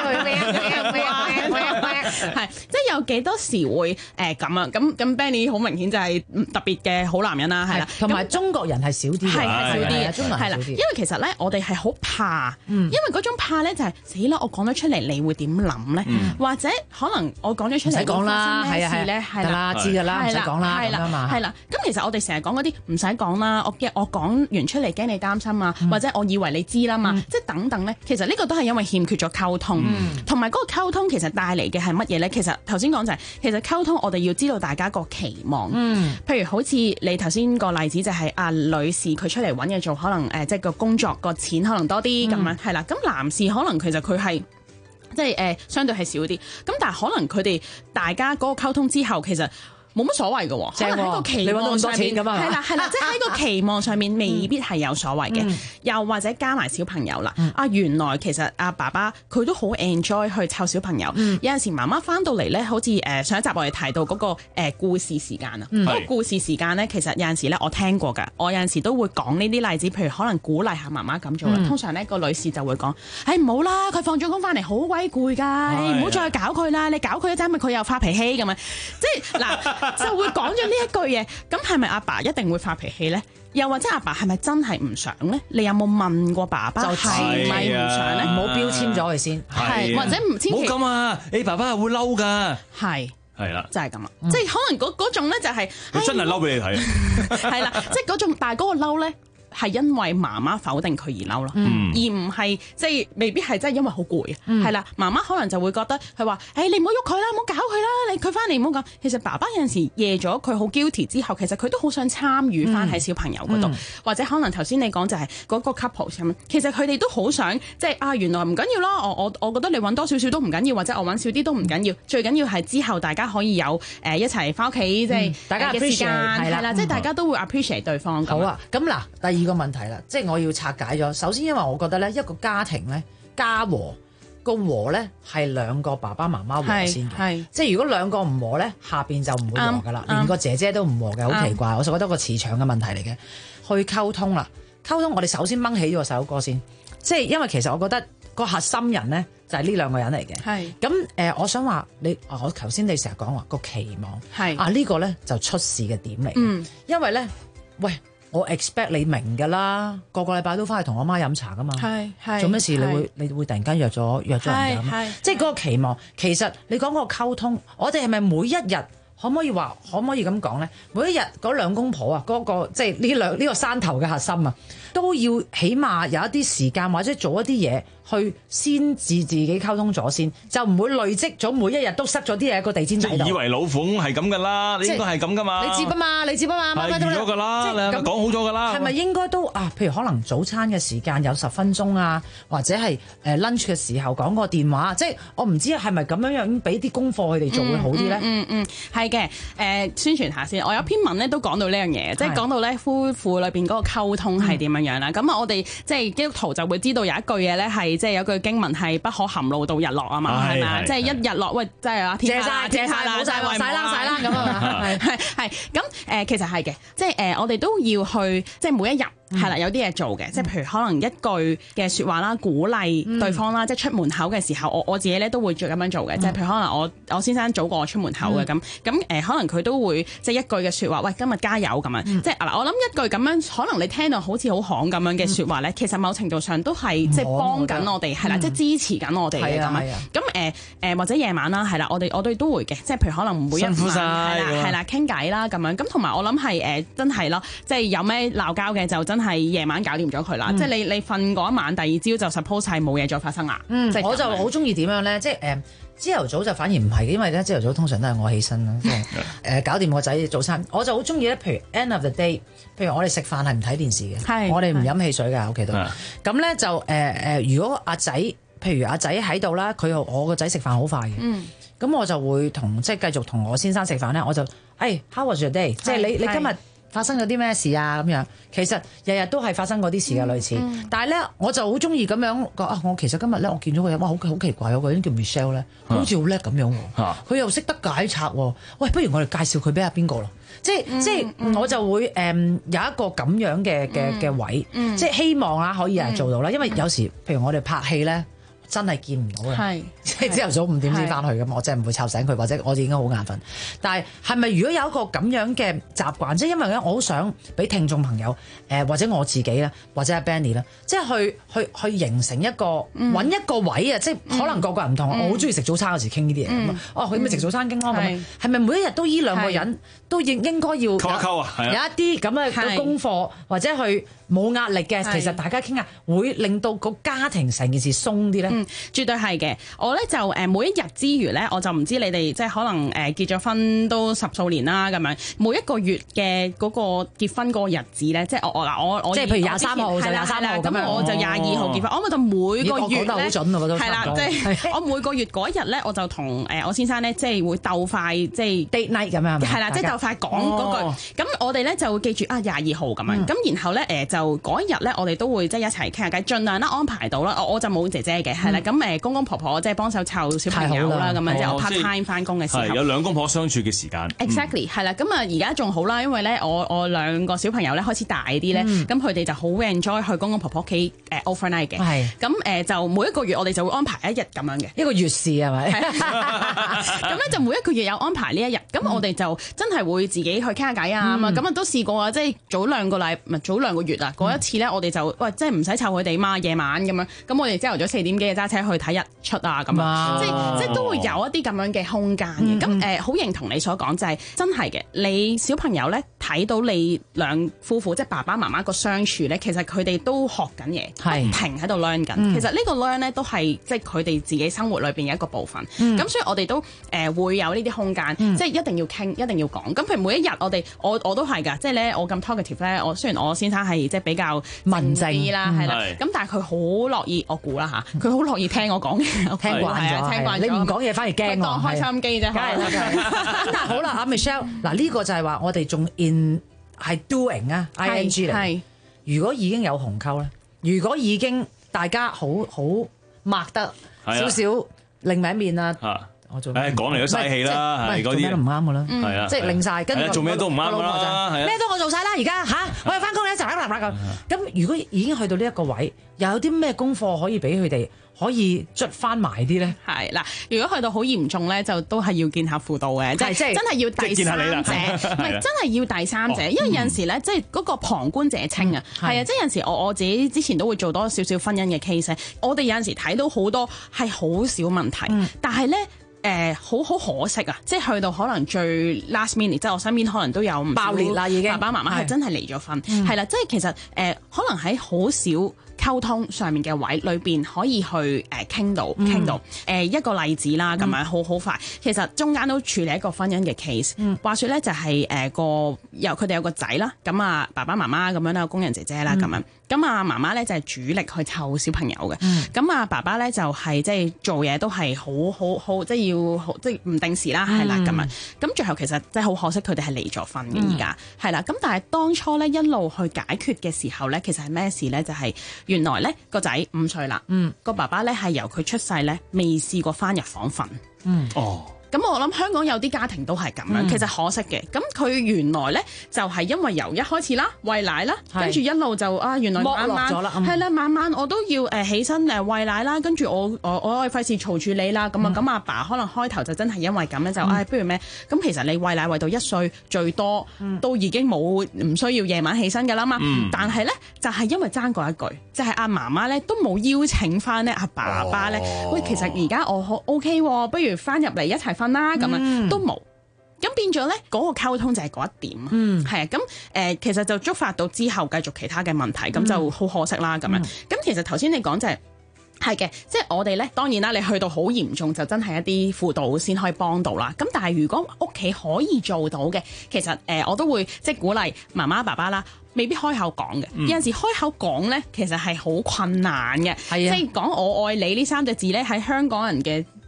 係即係有幾多時會誒咁啊？咁咁 Benny 好明顯就係特別嘅好男人啦，係啦。 同埋中國人係少啲嘅， 係係少啲， 中國人係啦。因為其實咧，我哋係好怕，因為嗰種怕咧就係死啦！我講咗出嚟，你會點諗咧？或者可能我講咗出嚟， 唔使講啦，係啊係係啦， 知㗎啦，唔使講啦， 係啦，係啦。咁其實我哋成日講嗰啲唔使講啦，我驚我講完出嚟驚你擔心啊，或者我以為你知啦嘛，即係等等咧。其實呢個都係因為欠缺咗溝通，同埋嗰個溝通其實帶嚟嘅係乜嘢咧？其實頭先講就係其實溝通，我哋要知道大家個期望。譬如好似你頭先個例子就係啊女士佢出嚟揾嘢做，可能誒即係個工作個錢可能多啲咁樣，係啦。咁男士可能其實佢係即係誒相對係少啲，咁但係可能佢哋大家嗰個溝通之後，其實冇乜所謂嘅喎，可能喺個期望上面，係啦係啦，即係喺個期望上面未必係有所謂嘅。嗯、又或者加埋小朋友啦，嗯、啊原來其實阿爸爸佢都好 enjoy 去湊小朋友。嗯、有陣時媽媽翻到嚟咧，好似誒上一集我哋提到嗰、嗰個、呃、故事時間啊，嗰、嗯、個故事時間咧，其實有陣時咧我聽過㗎，我有陣時都會講呢啲例子，譬如可能鼓勵下媽媽咁做啦。嗯、通常咧個女士就會講：誒唔好啦，佢放咗工翻嚟好鬼攰㗎，你唔好再搞佢啦，你搞佢一陣咪佢又發脾氣咁樣。即係嗱。就會講咗呢一句嘢，咁係咪阿爸一定會發脾氣咧？又或者阿爸係咪真係唔想咧？你有冇問過爸爸係咪唔想咧？ 唔好標籤咗佢先， 係或者唔千祈唔好咁啊！你爸爸係會嬲㗎， 係係啦， 就係咁啊！即係可能嗰嗰種咧就係佢真係嬲俾你睇， 係啦，即係嗰種，但係嗰個嬲咧。係因為媽媽否定佢而嬲咯，嗯、而唔係即係未必係真係因為好攰啊，係啦、嗯，媽媽可能就會覺得佢話：誒、欸、你唔好喐佢啦，唔好搞佢啦，你佢翻嚟唔好講。其實爸爸有陣時夜咗佢好 guilty 之後，其實佢都好想參與翻喺小朋友嗰度，嗯、或者可能頭先你講就係嗰個 couple 咁，其實佢哋都好想即係啊原來唔緊要啦，我我我覺得你揾多少少都唔緊要，或者我揾少啲都唔緊要，最緊要係之後大家可以有誒、呃、一齊翻屋企即係大家嘅時間係啦，即係大家都會 appreciate 對方。 好啊，咁嗱第二個問題啦，即係我要拆解咗。首先，因為我覺得咧，一個家庭咧，家和個和咧係兩個爸爸媽媽和先嘅。即係如果兩個唔和咧，下邊就唔會和噶啦，嗯、連個姐姐都唔和嘅，好奇怪。嗯、我就覺得個磁場嘅問題嚟嘅。去溝通啦，溝通我哋首先掹起咗個細佬哥先。即係因為其實我覺得個核心人咧就係呢兩個人嚟嘅。係咁誒，我想話你，我頭先你成日講話個期望係啊，呢、呢個咧就出事嘅點嚟。嗯，因為咧，喂。我 expect 你明㗎啦，個個禮拜都翻去同我媽飲茶㗎嘛，係係做咩事你會你會突然間約咗約咗人㗎？即係嗰個期望。其實你講嗰個溝通，我哋係咪每一日可唔可以話可唔可以咁講咧？每一日嗰兩公婆啊，嗰、嗰個即係呢兩呢個山頭嘅核心啊，都要起碼有一啲時間或者做一啲嘢。去先至自己溝通咗先，就唔會累積咗每一日都塞咗啲嘢喺個地氈底度。 以為老鳳係咁噶啦，你應該係咁噶嘛？ 你接啊嘛，你接啊嘛， 係預咗噶啦，你講好咗噶啦。 係咪應該都啊？譬如可能早餐嘅時間有十分鐘啊，或者係誒 lunch 嘅時候講個電話，即係我唔知係咪咁樣樣俾啲功課佢哋做會好啲咧？ 嗯嗯，係嘅。誒宣傳下先，我有篇文咧都講到呢樣嘢，即係講到咧夫婦裏邊嗰個溝通係點樣樣啦。咁啊，我哋即係基督徒就會知道有一句嘢咧係即係有句經文係不可含怒到日落啊嘛，係咪啊？即係一日落，喂，即係啊，天下天下啦，晒啦晒啦咁啊，係係係咁誒，其實係嘅，即係誒，我哋都要去即係每一日。係啦，有啲嘢做嘅，即係譬如可能一句嘅説話啦，鼓勵對方啦，嗯、即係出門口嘅時候，我我自己咧都會做咁樣做嘅，即係、嗯、譬如可能我我先生早過我出門口嘅咁，咁誒可能佢都會即係一句嘅説話，喂，今日加油咁樣，嗯、即係嗱我諗一句咁樣，可能你聽到好似好行咁樣嘅説話咧，嗯、其實某程度上都係即係幫緊我哋，係啦、嗯，即係支持緊我哋嘅咁樣。咁誒誒或者夜晚啦，係啦，我哋我哋都會嘅，即係譬如可能每一晚係啦係啦傾偈啦咁樣，咁同埋我諗係誒真係咯，即係有咩鬧交嘅就真係夜晚搞掂咗佢啦，嗯、即係你你瞓嗰一晚，第二朝就 suppose 係冇嘢再發生啦。嗯，即我就好中意點樣咧，即係誒朝頭早就反而唔係，因為咧朝頭早通常都係我起身啦，即係誒搞掂個仔早餐。我就好中意咧，譬如 end of the day，譬如我哋食飯係唔睇電視嘅，係我哋唔飲汽水嘅喺屋企度。咁咧就誒誒、呃，如果阿仔，譬如阿仔喺度啦，佢我個仔食飯好快嘅，嗯，咁我就會同即係繼續同我先生食飯咧，我就誒、哎、how was your day？即係你你今日。 發生咗啲咩事啊咁樣。其實日日都係發生嗰啲事嘅類似，嗯、但係咧我就好中意咁樣講啊！我其實今日咧我見咗個人，哇好好奇怪，有個人叫 Michelle 咧，好似好叻咁樣喎，佢、啊、又識得解拆喎。喂，不如我哋介紹佢俾阿邊個咯？即係、嗯、即係、嗯、我就會誒、嗯、有一個咁樣嘅嘅嘅位，嗯、即係希望啊可以係做到啦。因為有時譬如我哋拍戲咧。真係見唔到嘅，即係朝頭早五點先翻去㗎嘛，我真係唔會吵醒佢，或者我已經好眼瞓。但係係咪如果有一個咁樣嘅習慣，即係因為咧，我好想俾聽眾朋友誒、呃，或者我自己咧，或者阿 Benny 咧，即係去去去形成一個揾、嗯、一個位啊！即係可能個個人唔同，嗯、我好中意食早餐嗰時傾呢啲嘢咁啊。哦，去咪食早餐傾咯咁，係咪每一日都依兩個人都應應該要有溝一溝啊？有一啲咁嘅功課或者去。冇壓力嘅，其實大家傾下會令到個家庭成件事鬆啲咧。 嗯，絕對係嘅。我咧就誒每一日之餘咧，我就唔知你哋即係可能誒結咗婚都十數年啦咁樣，每一個月嘅嗰個結婚嗰個日子咧，即係我我嗱我我即係譬如廿三號就廿三號咁樣， 我就廿二號結婚，我咪就每個月咧係啦，即係我每個月嗰一日咧，我就同誒我先生咧即係會鬥快即係 date night 咁樣， 係啦，即係鬥快講嗰句。咁我哋咧就會記住啊廿二號咁樣，咁然後咧誒就。嗰一日咧，我哋都會即係一齊傾下偈，盡量啦安排到啦。我我就冇姐姐嘅，係啦。咁誒公公婆婆即係幫手湊小朋友啦，咁樣即係我 part time 翻工嘅時候， 係有兩公婆相處嘅時間。 Exactly 係啦。咁啊而家仲好啦，因為咧我我兩個小朋友咧開始大啲咧，咁佢哋就好 enjoy 去公公婆婆屋企誒 overnight 嘅。係。咁誒就每一個月我哋就會安排一日咁樣嘅， 一個月事係咪？ 咁咧就每一個月有安排呢一日，咁我哋就真係會自己去傾下偈啊嘛。咁啊都試過啊，即係早兩個禮唔係早兩個月啊嗰一次咧，我哋就喂，即係唔使湊佢哋嘛，夜晚咁樣，咁我哋朝頭早四點幾揸車去睇日出啊，咁樣，即係即係都會有一啲咁樣嘅空間嘅。咁誒，好認同你所講，就係真係嘅。你小朋友咧睇到你兩夫婦，即係爸爸媽媽個相處咧，其實佢哋都學緊嘢，不停喺度 learn 緊。其實呢個 learn 咧都係即係佢哋自己生活裏邊嘅一個部分。咁所以我哋都誒會有呢啲空間，即係一定要傾，一定要講。咁譬如每一日我哋，我我都係㗎，即係咧我咁 talkative 咧，我雖然我先生係即係比較文靜啦，係啦，咁但係佢好樂意，我估啦嚇，佢好樂意聽我講嘢，聽慣咗，聽慣咗。 你唔講嘢反而驚我， 開收音機啫。 咁但係好啦，阿 Michelle，嗱呢個就係話我哋仲 in 係 doing 啊 ，I N G 嚟。如果已經有鴻溝咧，如果已經大家好好擘得少少另一面啊。 我做誒講嚟都嘥氣啦，係嗰啲都唔啱噶啦， 係啊， 即係擰晒，跟住做咩都唔啱啦， 咩都我做晒啦，而家嚇我又翻工咧，就咁咁。咁如果已經去到呢一個位，又有啲咩功課可以俾佢哋可以捽翻埋啲咧？ 係嗱，如果去到好嚴重咧，就都係要見下輔導嘅，即係真係要第三者，唔係真係要第三者，因為有陣時咧，即係嗰個旁觀者清啊，係啊，即係有陣時我我自己之前都會做多少少婚姻嘅 case，我哋有陣時睇到好多係好少問題，但係咧。誒好好可惜啊！即係去到可能最 last minute，即係我身邊可能都有唔爆裂啦，已經爸爸媽媽係真係離咗婚，係啦、嗯，即係其實誒、呃、可能喺好少溝通上面嘅位裏邊可以去誒傾到傾到誒一個例子啦，咁樣好好快。其實中間都處理一個婚姻嘅 case。嗯、話說咧就係誒個由佢哋有個仔啦，咁啊爸爸媽媽咁樣啦，工人姐姐啦咁樣。咁啊媽媽咧就係主力去湊小朋友嘅。咁啊、嗯、爸爸咧就係即係做嘢都係好好好，即係要即係唔定時啦，係啦咁樣。咁最後其實即係好可惜，佢哋係離咗婚嘅而家係啦。咁但係當初咧一路去解決嘅時候咧，其實係咩事咧？就係、是、原來咧個仔五歲啦，嗯，個爸爸咧係由佢出世咧未試過翻入房瞓，嗯，哦。咁我諗香港有啲家庭都係咁樣，嗯、其實可惜嘅。咁佢原來咧就係、是、因為由一開始啦餵奶啦，跟住一路就啊原來慢慢係啦、嗯，慢慢我都要誒起身誒餵奶啦，跟住我我我費事嘈住你啦，咁啊咁阿爸可能開頭就真係因為咁咧就唉、嗯哎、不如咩？咁其實你餵奶餵到一歲最多、嗯、都已經冇唔需要夜晚起身㗎啦嘛，嗯、但係咧就係、是、因為爭過一句，就係、是、阿媽媽咧都冇邀請翻咧阿爸爸咧，哦、喂其實而家我好 OK 喎，不如翻入嚟一齊啦咁樣都冇，咁變咗咧嗰個溝通就係嗰一點，嗯，係啊，咁誒其實就觸發到之後繼續其他嘅問題，咁、嗯、就好可惜啦咁樣。咁、嗯、其實頭先你講就係係嘅，即係我哋咧當然啦，你去到好嚴重就真係一啲輔導先可以幫到啦。咁但係如果屋企可以做到嘅，其實誒、呃、我都會即係鼓勵媽媽爸爸啦。未必開口講嘅，嗯、有陣時開口講咧，其實係好困難嘅。係啊，即係講我愛你呢三隻字咧，喺香港人嘅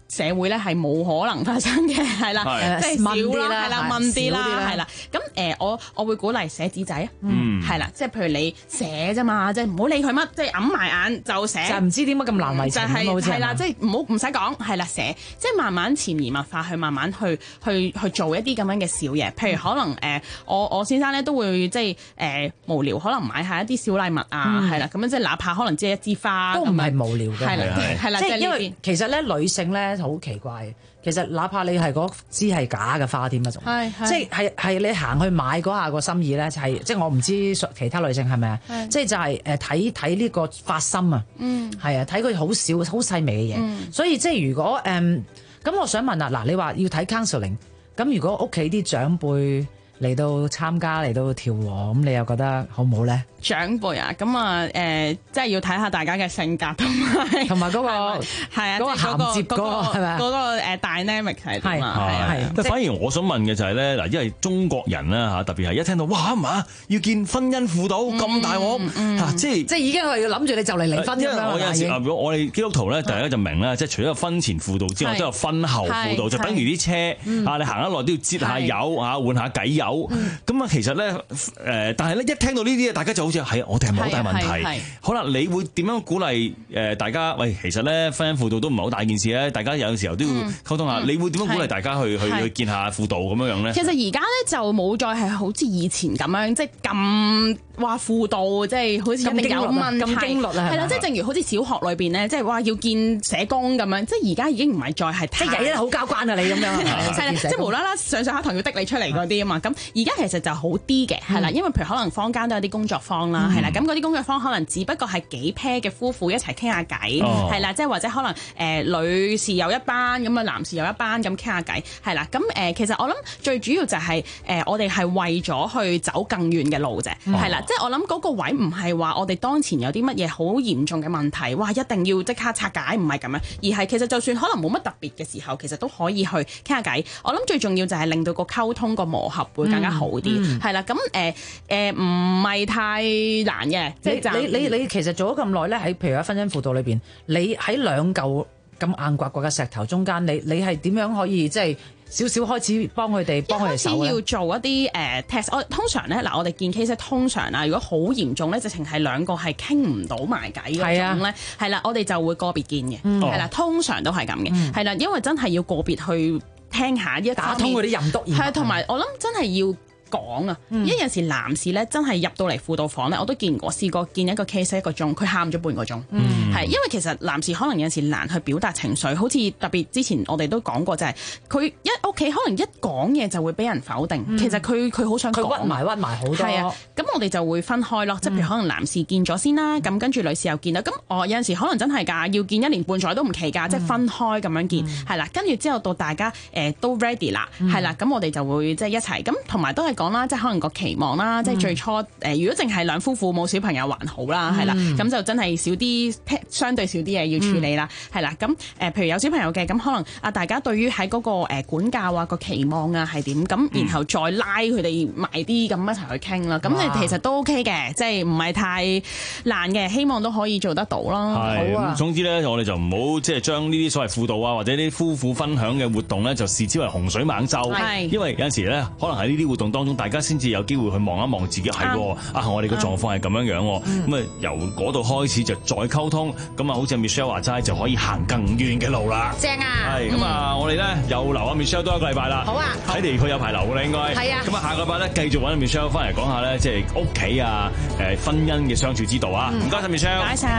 社會咧係冇可能發生嘅，係啦，即係少啦，係啦，問啲啦，係啦。咁誒，我我會鼓勵寫紙仔啊，係啦，即係譬如你寫啫嘛，即係唔好理佢乜，即係揞埋眼就寫， 就唔知點解咁難為情咁好似係啦，即係唔好唔使講，係啦，寫，即係慢慢潛移默化去慢慢去去去做一啲咁樣嘅小嘢，譬如可能誒，我我先生咧都會即係誒無聊，可能買下一啲小禮物啊，係啦，咁樣即係哪怕可能只係一支花， 都唔係無聊嘅， 係啦，係啦， 即係因為其實咧女性咧好奇怪，其實哪怕你係嗰支係假嘅花添一種，即係係係你行去買嗰下個心意咧，係即係我唔知其他女性係咪啊？即係就係誒睇睇呢個發心啊，係啊，睇佢好少好細微嘅嘢，所以即係如果誒咁，我想問啊，嗱，你話要睇 counselling，咁如果屋企啲長輩嚟到參加嚟到調和，咁你又覺得好唔好咧？ 長輩啊，咁啊誒，即係要睇下大家嘅性格同埋同埋嗰個係啊， 嗰個銜接嗰個係咪啊？ 嗰個誒 dynamic 係點啊？係啊， 但反而我想問嘅就係咧嗱，因為中國人啦嚇，特別係一聽到哇係嘛要見婚姻輔導咁大鑊嚇，即係即係已經係要諗住你就嚟離婚咁樣。 我有陣時如果我哋基督徒咧，大家就明啦，即係除咗婚前輔導之外，都有婚後輔導，就等於啲車啊，你行得耐都要節下油啊，換下偈油。咁啊，其實咧誒，但係咧一聽到呢啲嘢，大家就好似係我哋係咪好大問題？可能你會點樣鼓勵誒大家？喂，其實咧婚姻輔導都唔係好大件事咧，大家有時候都要溝通下。你會點樣鼓勵大家去去去見下輔導咁樣樣咧？ 其實而家咧就冇再係好似以前咁樣，即係咁話輔導，即係好似一定有問題， 咁經律啊， 係啦，即係正如好似小學裏邊咧，即係話要見社工咁樣，即係而家已經唔係再係即係日日好交關啊！你咁樣係啦，即係無啦啦上上下堂要逼你出嚟嗰啲啊嘛。咁而家其實就好啲嘅，係啦，因為譬如可能坊間都有啲工作坊啦，係啦，咁嗰啲工作坊可能只不過係幾 pair 嘅夫婦一齊傾下偈，係啦，即係或者可能誒女士有一班咁啊，男士有一班咁傾下偈，係啦，咁誒其實我諗最主要就係誒我哋係為咗去走更遠嘅路啫，係啦，即係我諗嗰個位唔係話我哋當前有啲乜嘢好嚴重嘅問題，哇一定要即刻拆解，唔係咁樣，而係其實就算可能冇乜特別嘅時候，其實都可以去傾下偈。我諗最重要就係令到個溝通個磨合會更加好啲，係啦，咁誒誒唔係太難嘅，即係你你你其實做咗咁耐咧，喺譬如喺婚姻輔導裏邊，你喺兩嚿咁硬刮刮嘅石頭中間，你你係點樣可以即係少少開始幫佢哋幫佢哋手咧？ 要做一啲誒、uh, test。我通常咧嗱，我哋見 case 通常啊，如果好嚴重咧，直情係兩個係傾唔到埋偈嗰種咧，係啦、啊，我哋就會個別見嘅，係啦、嗯，通常都係咁嘅，係啦、嗯，因為真係要個別去聽下一打通嗰啲任督二脈， 係同埋我諗真係要講啊，因為有時男士咧真係入到嚟輔導房咧，我都見過，試過見一個 case 一個鐘，佢喊咗半個鐘，係、嗯、因為其實男士可能有時難去表達情緒，好似特別之前我哋都講過，就係、是、佢一屋企可能一講嘢就會俾人否定，嗯、其實佢佢好想講， 佢屈埋屈埋好多， 係啊，咁我哋就會分開咯，即係譬如可能男士見咗先啦，咁、嗯、跟住女士又見啦，咁我有陣時可能真係㗎，要見一年半載都唔奇㗎，即係、嗯、分開咁樣見，係啦、嗯，跟住之後到大家誒、呃、都 ready 啦，係啦、嗯，咁我哋就會即係一齊，咁同埋都係講啦，即係可能個期望啦，即係最初誒、呃，如果淨係兩夫婦冇小朋友還好啦，係啦、嗯，咁就真係少啲，相對少啲嘢要處理啦，係啦、嗯，咁誒、呃，譬如有小朋友嘅，咁可能啊，大家對於喺嗰個誒管教啊個期望啊係點，咁然後再拉佢哋埋啲咁一齊去傾啦，咁你、嗯、其實都 OK 嘅，即係唔係太難嘅，希望都可以做得到啦。 係， 好啊。 總之咧，我哋就唔好即係將呢啲所謂輔導啊，或者啲夫婦分享嘅活動咧，就視之為洪水猛獸。係，因為有陣時咧，可能喺呢啲活動當中，大家先至有機會去望一望自己係喎，啊，我哋嘅狀況係咁樣樣喎，咁啊由嗰度開始就再溝通，咁啊好似 Michelle 話齋就可以行更遠嘅路啦。 正啊！ 係咁啊，我哋咧又留阿 Michelle 多一個禮拜啦。好啊，睇嚟佢有排留㗎啦，應該。係啊。咁啊，下個禮拜咧繼續揾 Michelle 翻嚟講下咧，即係屋企啊，誒婚姻嘅相處之道啊。唔該晒 Michelle。唔該晒。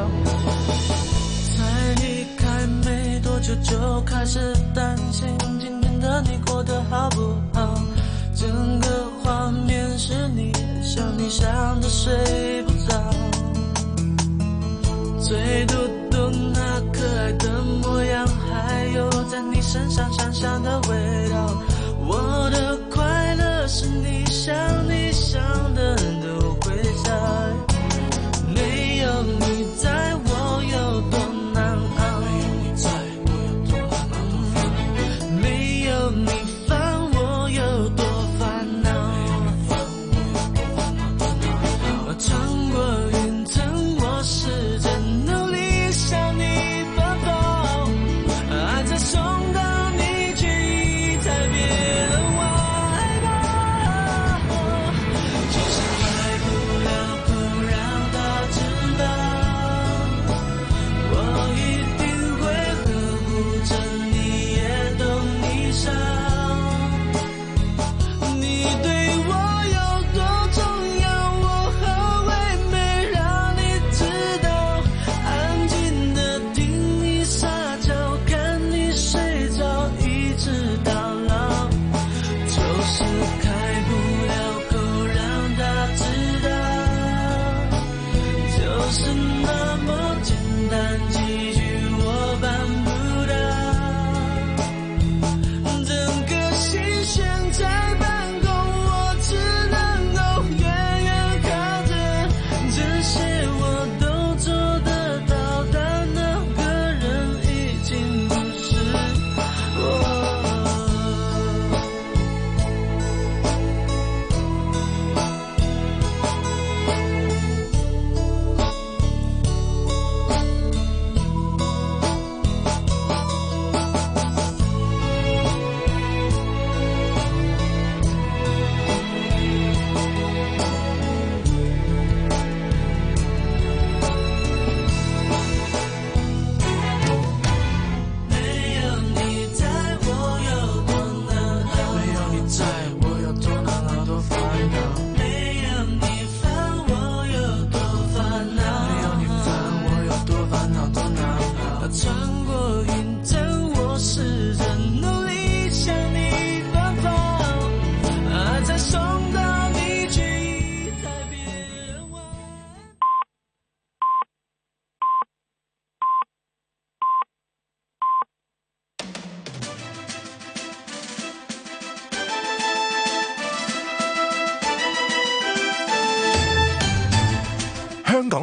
才離開沒多久就開始擔心今天的你過得好不好，整個畫面是你想你想得睡不着，最多的那可愛的模樣，還有在你身上香香的味道，我的快樂是你想你想的都會在，沒有你在我有多難熬，沒有你煩我有多煩惱，穿過雲層我試着努力向你奔跑，愛在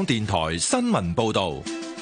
港電台新聞報道。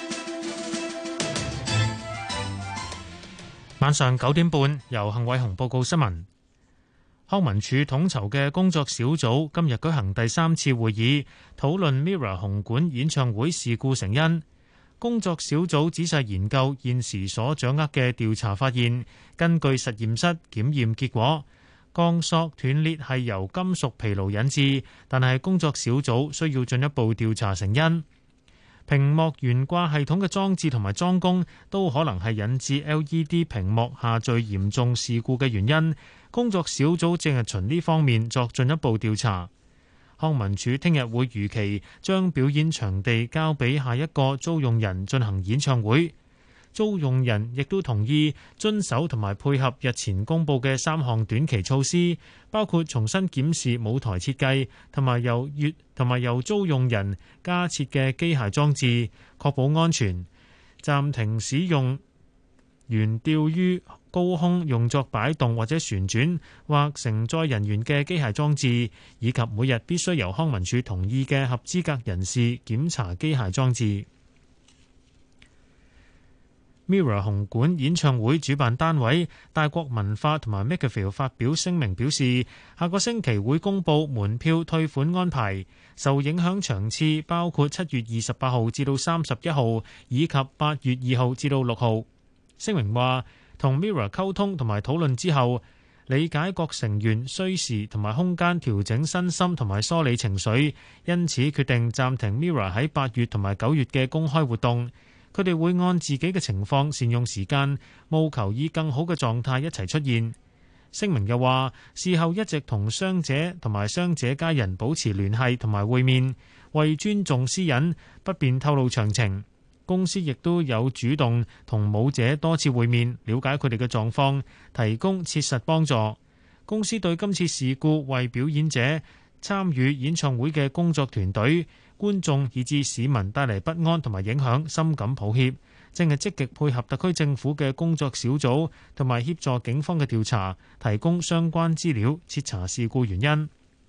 晚上九點半，由幸偉雄報告新聞。康文署統籌嘅工作小組今日舉行第三次會議，討論 MIRROR 紅館演唱會事故成因。工作小組仔細研究現時所掌握嘅調查發現，根據實驗室檢驗結果，鋼索斷裂係由金屬疲勞引致，但係工作小組需要進一步調查成因。屏幕懸掛系統嘅裝置同埋裝工都可能係引致 L E D 屏幕下墜嚴重事故嘅原因。工作小組正係循呢方面作進一步調查。康文署聽日會如期將表演場地交俾下一個租用人進行演唱會。租用人亦都同意遵守同埋配合日前公佈嘅三項短期措施，包括重新檢視舞台設計，同埋由月同埋由租用人加設嘅機械裝置，確保安全。暫停使用懸吊於高空用作擺動或者旋轉或承載人員嘅機械裝置，以及每日必須由康文署同意嘅合資格人士檢查機械裝置。MIRROR 紅館演唱會主辦單位大國文化同埋 MakerVille 發表聲明表示，下個星期會公佈門票退款安排，受影響場次包括七月二十八號至到三十一號，以及八月二號至到六號。聲明話，同 MIRROR 溝通同埋討論之後，理解各成員需時同埋空間調整身心同埋梳理情緒，因此決定暫停 MIRROR 喺八月同埋九月嘅公開活動。佢哋會按自己嘅情況善用時間，務求以更好嘅狀態一齊出現。聲明又話，事後一直同傷者同埋傷者家人保持聯繫同埋會面，為尊重私隱，不便透露詳情。公司亦都有主動同舞者多次會面，了解佢哋嘅狀況，提供切實幫助。公司對今次事故為表演者、參與演唱會嘅工作團隊、觀眾以至市民帶嚟不安同埋影響，深感抱歉，正係積極配合特區政府嘅工作小組，同埋協助警方嘅調查，提供相關資料，徹查事故原因。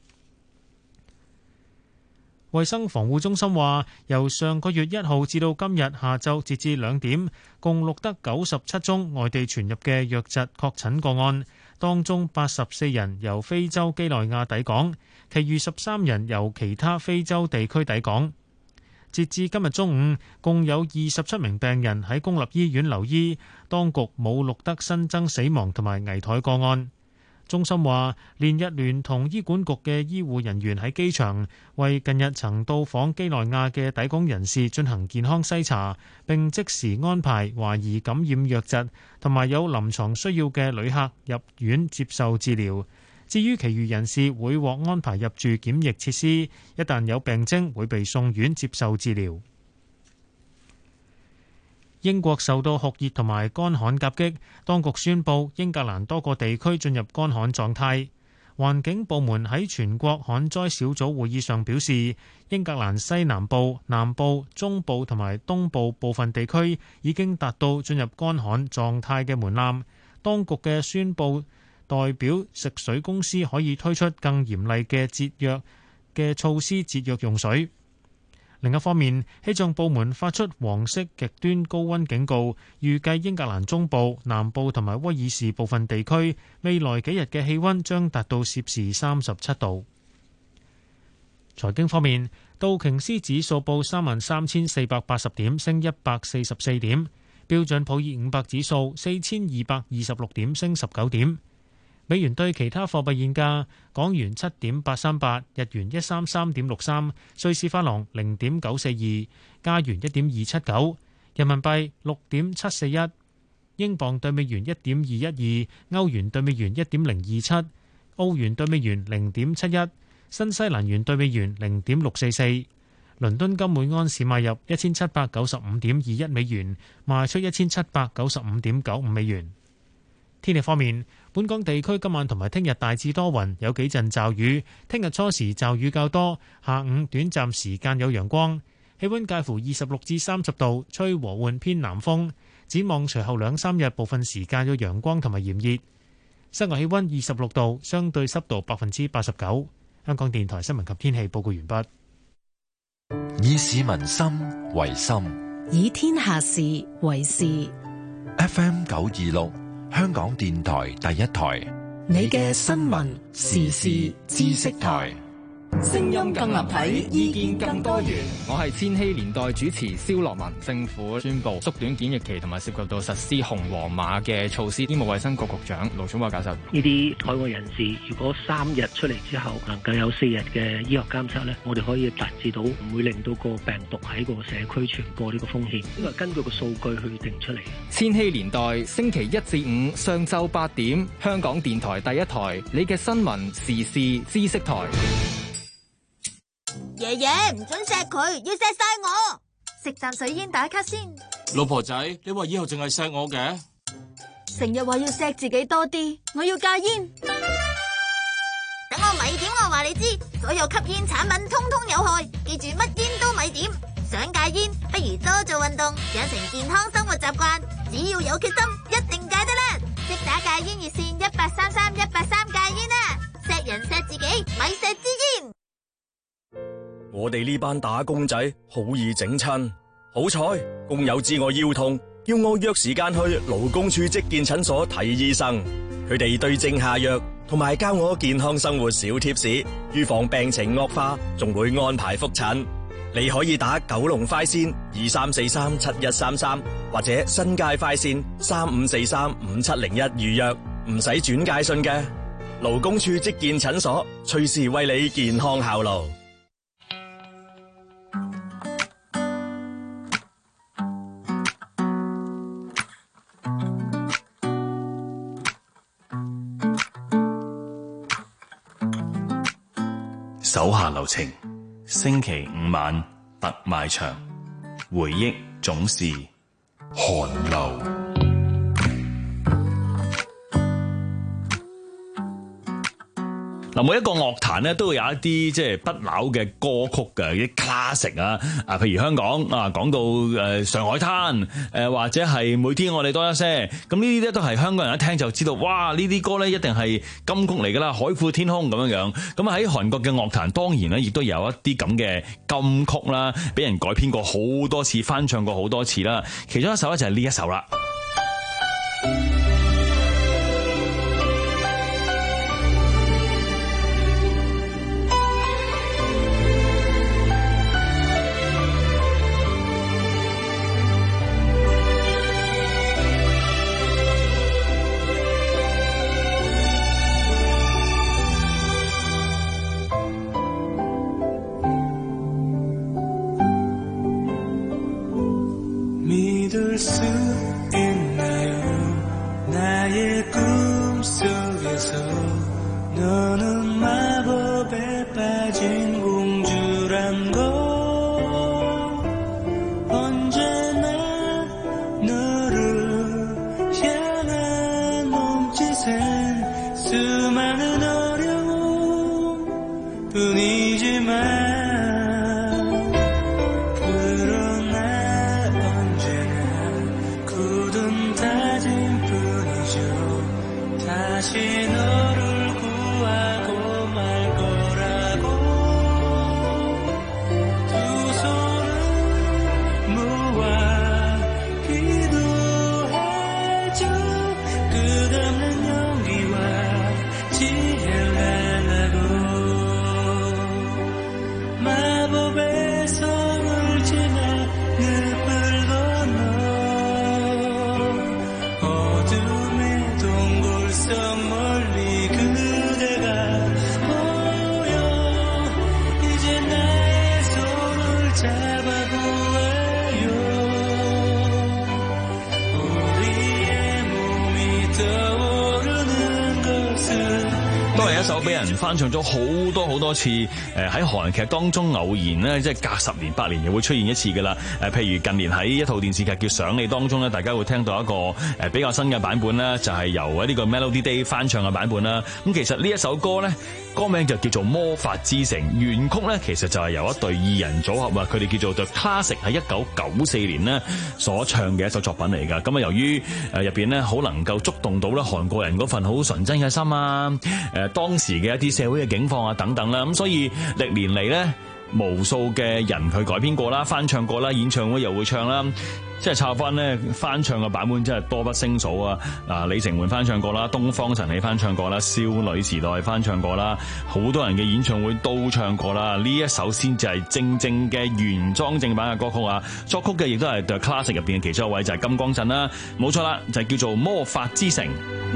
衛生防護中心話，由上個月一號至到今日下晝截至兩點，共錄得九十七宗外地傳入嘅瘧疾確診個案，當中八十四人由非洲幾內亞抵港，其餘十三人由其他非洲地區抵港。截至今日中午，共有二十七名病人喺公立醫院留醫，當局冇錄得新增死亡同埋危殆個案。中心話，連日聯同醫管局嘅醫護人員喺機場為近日曾到訪幾內亞嘅抵港人士進行健康篩查，並即時安排懷疑感染瘧疾同埋有臨床需要嘅旅客入院接受治療。至於其餘人士會獲安排入住檢疫設施，一旦有病徵會被送院接受治療。英國受到酷熱同埋乾旱夾擊，當局宣布英格蘭多個地區進入乾旱狀態。環境部門喺全國旱災小組會議上表示，英格蘭西南部、南部、中部同埋東部部分地區已經達到進入乾旱狀態嘅門檻。當局嘅宣布代表食水公司可以推出更嚴厲嘅節約嘅措施，節約用水。另一方面，氣象部門發出黃色極端高溫警告，預計英格蘭中部、南部同埋威爾士部分地區未來幾日嘅氣溫將達到攝氏三十七度。財經方面，道瓊斯指數報三萬三千四百八十點，升一百四十四點；標準普爾五百指數四千二百二十六點，升十九點。美元對其他貨幣現價：港元七點八三八，日元一三三點六三，瑞士法郎零點九四二，加元一點二七九，人民幣六點七四一，英鎊對美元一點二一二，歐元對美元一點零二七，澳元對美元零點七一，新西蘭元對美元零點六四四。倫敦金每安士買入一千七百九十五點二一美元，賣出一千七百九十五點九五美元。天氣方面，本港地區今晚同埋聽日大致多雲，有幾陣驟雨。聽日初時驟雨較多，下午短暫時間有陽光，氣溫介乎二十六至三十度，吹和緩偏南風。展望隨後兩三日，部分時間有陽光同埋炎熱。室外氣溫二十六度，相對濕度百分之八十九。香港電台新聞及天氣報告完畢。 以市民心為心， 以天下事為事。 F M 九二六，香港電台第一台， 你嘅新聞時事知識台。 聲音更立體，意見更多元。我係千禧年代主持蕭樂文。政府宣布縮短檢疫期同埋涉及到實施紅黃碼嘅措施。醫務衛生局局長盧寵茂教授， 呢啲海外人士如果三日出嚟之後能夠有四日嘅醫學監測呢，我哋可以達至到唔會令到個病毒喺個社區傳播呢個風險。呢個係根據個數據去定出嚟。 千禧年代星期一至五上晝八點，香港電台第一台，你嘅新聞時事知識台。 爺爺唔准錫佢，要錫晒我。食啖水煙打卡先。 老婆仔，你話以後淨係錫我嘅？ 成日話要錫自己多啲，我要戒煙。等我咪點，我話你知，所有吸煙產品通通有害，記住乜煙都咪點。想戒煙，不如多做運動，養成健康生活習慣。只要有決心，一定戒得啦！即打戒煙熱線一八三三一八三戒煙啦！錫人錫自己，咪錫支煙。 我哋呢班打工仔好易整親，好彩工友知我腰痛，叫我約時間去勞工處職健診所睇醫生。佢哋對症下藥，同埋教我健康生活小貼士，預防病情惡化，仲會安排覆診。你可以打九龍快線二三四三七一三三，或者新界快線三五四三五七零一預約，唔使轉介信嘅。勞工處職健診所隨時為你健康效勞。 手下留情，星期五晚特賣場，回憶總是寒流。嗱，每一個樂壇咧都會有一啲即係不朽嘅歌曲嘅，啲 classic 啊，啊，譬如香港啊，講到誒上海灘，誒或者係每天我哋多一些，咁呢啲咧都係香港人一聽就知道，哇！呢啲歌咧一定係金曲嚟㗎啦，海闊天空咁樣樣。咁喺韓國嘅樂壇當然咧，亦都有一啲咁嘅金曲啦，俾人改編過好多次，翻唱過好多次啦。其中一首咧就係呢一首啦。翻唱咗好多好多次，誒喺韓劇當中偶然咧，即係隔十年八年又會出現一次㗎啦。誒，譬如近年喺一套電視劇叫《想你》當中咧，大家會聽到一個誒比較新嘅版本啦，就係由呢個 Melody Day 翻唱嘅版本啦。咁其實呢一首歌咧，歌名就叫做《魔法之城》，原曲咧其實就係由一對二人組合啊，佢哋叫做 The Classic，喺一九九四年咧所唱嘅一首作品嚟㗎。咁啊，由於誒入邊咧好能夠觸動到咧韓國人嗰份好純真嘅心啊，誒當時嘅一啲社會嘅境況啊等等啦，咁所以歷年嚟咧無數嘅人去改編過啦、翻唱過啦、演唱會又會唱啦。即係抄翻咧翻唱嘅版本真係多不勝數啊！啊，李成媛翻唱過啦，東方神起翻唱過啦，少女時代翻唱過啦，好多人嘅演唱會都唱過啦。呢一首先至係正正嘅原裝正版嘅歌曲啊！作曲嘅亦都係 The Classic 入邊嘅其中一位就係金光鎮啦，冇錯啦，就係叫做《魔法之城》。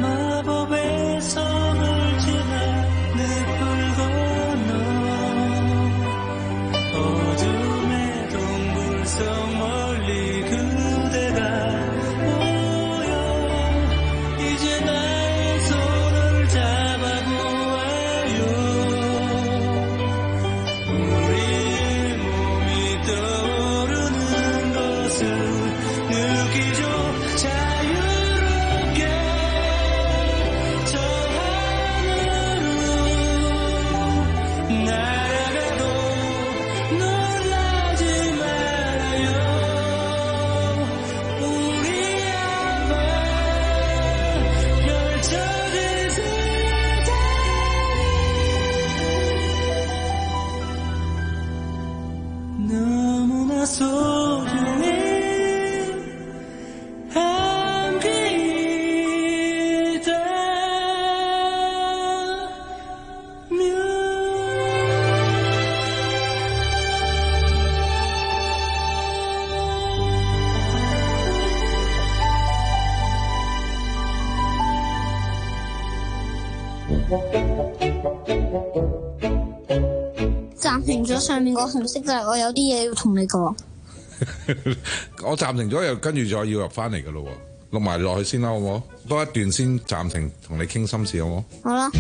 暫停咗上面個紅色就係我有啲嘢要同你講。 我暫停咗又跟住再要入翻嚟噶咯，錄埋落去先啦，好唔好？多一段先暫停，同你傾心事，好唔好？ 好啦。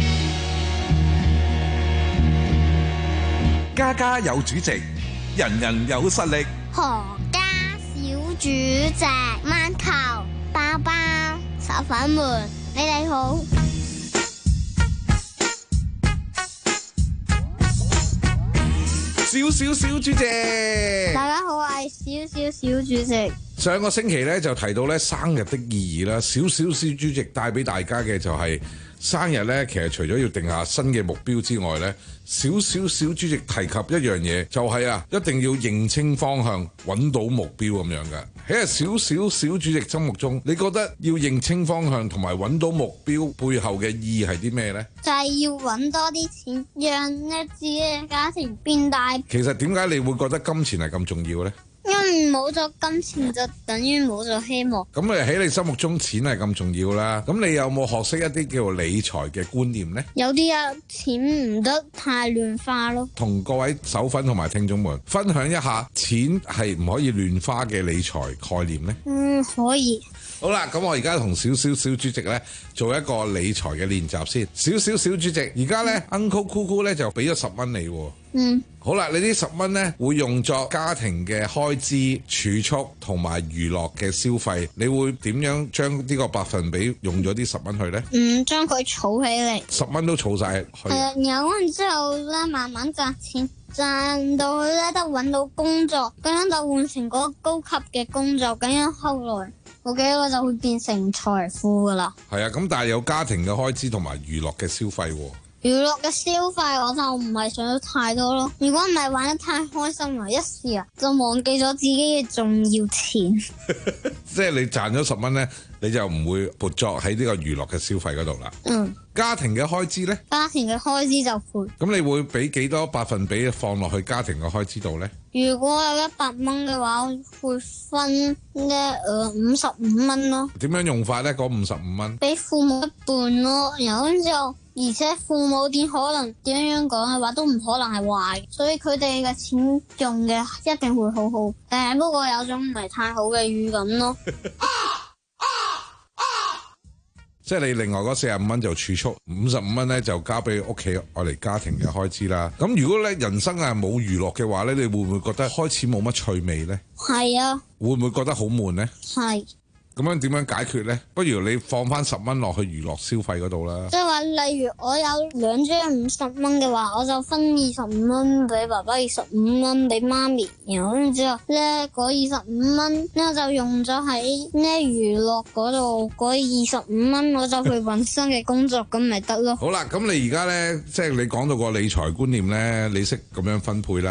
家家有主席，人人有實力。 何家小主席，饅頭、包包、手粉們，你哋好。 小小小主席， 大家好，我係小小小主席。 上個星期咧就提到咧生日的意義啦，小小小主席帶俾大家嘅就係生日咧，其實除咗要定下新嘅目標之外咧，小小小主席提及一樣嘢，就係啊，一定要認清方向，揾到目標咁樣嘅。喺小小小主席心目中，你覺得要認清方向同埋揾到目標背後嘅意義係啲咩呢？ 就係要揾多啲錢，讓咧自己嘅家庭變大。 其實點解你會覺得金錢係咁重要呢？ 因為冇咗金錢就等於冇咗希望。 咁你喺你心目中錢係咁重要啦，咁你有冇學識一啲叫做理財嘅觀念呢？ 有啲啊，錢唔得太亂花咯。同各位手粉同埋聽眾們分享一下，錢係唔可以亂花嘅理財概念呢？ 嗯，可以。 好啦，咁我而家同小小小主席咧做一個理財嘅練習先。小小小主席，而家咧 Uncle Coco 咧就俾咗十蚊你。 嗯。 好啦，你呢十蚊咧會用作家庭嘅開支、儲蓄同埋娛樂嘅消費，你會點樣將呢個百分比用咗啲十蚊去咧？ 嗯，將佢儲起嚟。 十蚊都儲晒去。係啊， 然後之後咧慢慢賺錢。賺到咧得揾到工作，咁樣就換成嗰個高級嘅工作，咁樣後來冇幾耐就會變成財富噶啦。 係啊，咁但係有家庭嘅開支同埋娛樂嘅消費。 娛樂嘅消費我就唔係想得太多咯，如果唔係玩得太開心啦，一時啊就忘記咗自己嘅重要錢。 即係你賺咗十蚊咧，你就唔會撥作喺呢個娛樂嘅消費嗰度啦。 嗯。 家庭嘅開支呢？ 家庭嘅開支就會。 咁你會俾幾多百分比放落去家庭嘅開支度呢？ 如果有一百蚊嘅話，我會分咧誒五十五蚊咯。 點樣用法呢？嗰五十五蚊？ 俾父母一半咯，然後之後，而且父母點可能點樣講嘅話都唔可能係壞，所以佢哋嘅錢用嘅一定會好好。誒，不過有種唔係太好嘅預感咯。 即係你另外嗰四十五蚊就儲蓄，五十五蚊咧就交俾屋企愛嚟家庭嘅開支啦。咁如果咧人生係冇娛樂嘅話咧，你會唔會覺得開始冇乜趣味咧？ 係啊。 會唔會覺得好悶咧？ 係。 咁樣點樣解決咧？不如你放翻十蚊落去娛樂消費嗰度啦。 即係話，例如我有兩張五十蚊嘅話，我就分二十五蚊俾爸爸，二十五蚊俾媽咪，然後之後咧嗰二十五蚊咧就用咗喺咧娛樂嗰度，嗰二十五蚊我就去搵新嘅工作，咁咪得咯。 好啦，咁你而家咧即係你講到個理財觀念咧，你識咁樣分配啦。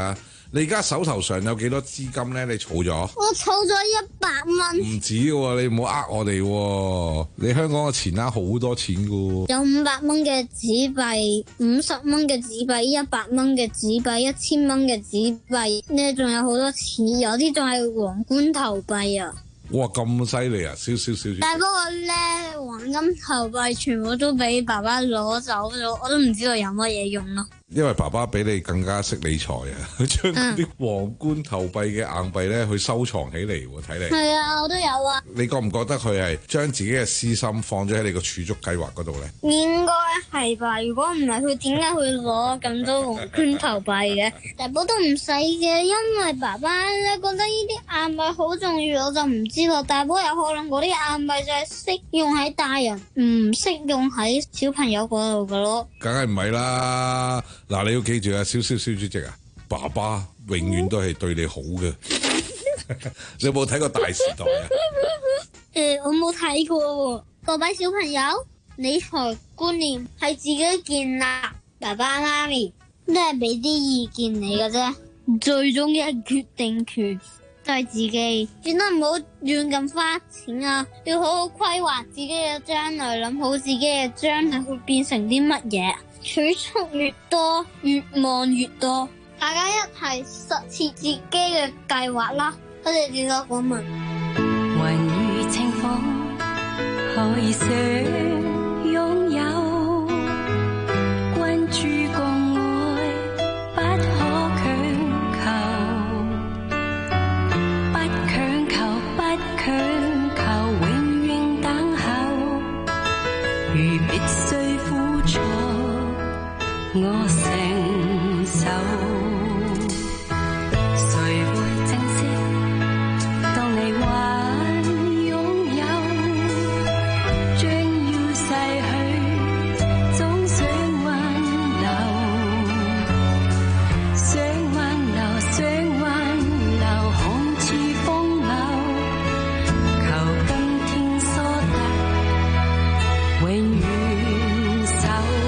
你而家手頭上有幾多資金咧？你儲咗？ 我儲咗一百蚊。 唔止喎，你唔好呃我哋喎。你香港嘅錢額好多錢噶喎。 有五百蚊嘅紙幣，五十蚊嘅紙幣，一百蚊嘅紙幣，一千蚊嘅紙幣，呢仲有好多錢，有啲仲係皇冠投幣啊！ 哇，咁犀利啊！少少少。 但係不過咧，黃金投幣全部都俾爸爸攞走咗，我都唔知道有乜嘢用咯。 因為爸爸比你更加識理財啊，佢將啲皇冠投幣嘅硬幣咧去收藏起嚟喎，睇嚟。 係啊，我都有啊。 你覺唔覺得佢係將自己嘅私心放咗喺你個儲蓄計劃嗰度咧？ 應該係吧？如果唔係，佢點解會攞咁多皇冠投幣嘅？大寶都唔使嘅，因為爸爸咧覺得呢啲硬幣好重要，我就唔知咯。大寶有可能嗰啲硬幣就係適用喺大人，唔適用喺小朋友嗰度噶咯。 梗係唔係啦！嗱，你要記住啊，少少小主席啊，爸爸永遠都係對你好嘅。你有冇睇過《大時代》啊？ 誒，我冇睇過。各位小朋友，理財觀念係自己建立，爸爸媽咪都係俾啲意見你嘅啫，最終嘅決定權都係自己。記得唔好亂咁花錢啊，要好好規劃自己嘅將來，諗好自己嘅將來會變成啲乜嘢。儲蓄越多，越望越多。大家一齊實踐自己嘅計劃啦！多謝主多講問。 雲雨情況可以想擁有，關注共愛不可強求，不強求不強求，永遠等候。如必須付出，我承受，誰會珍惜？當你還擁有，將要逝去，總想挽留，想挽留，想挽留，看似風流，求今天所得，永遠守。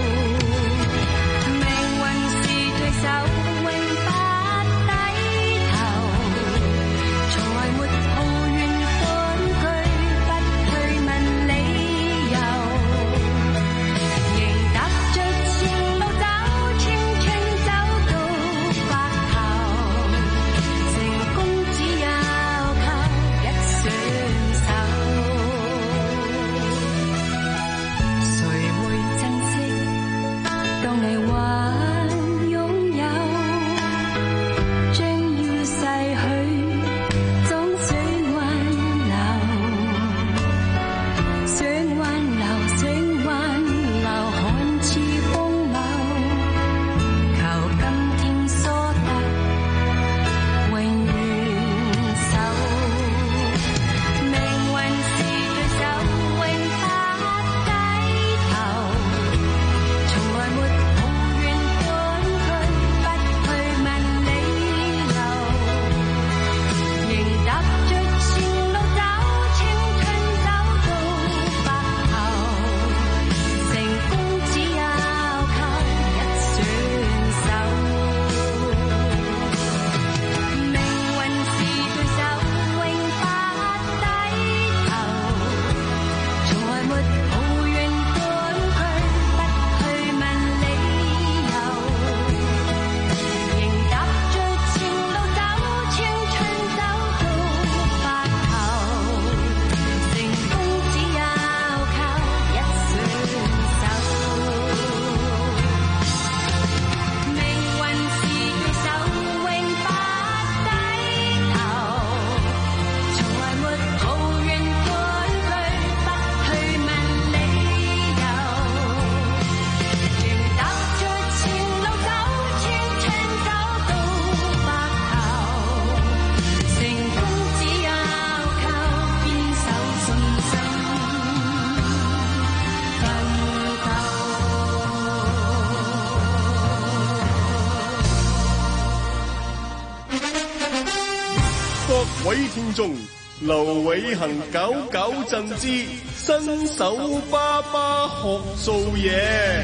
各位聽眾，劉偉恒搞搞震之新手爸爸學做嘢。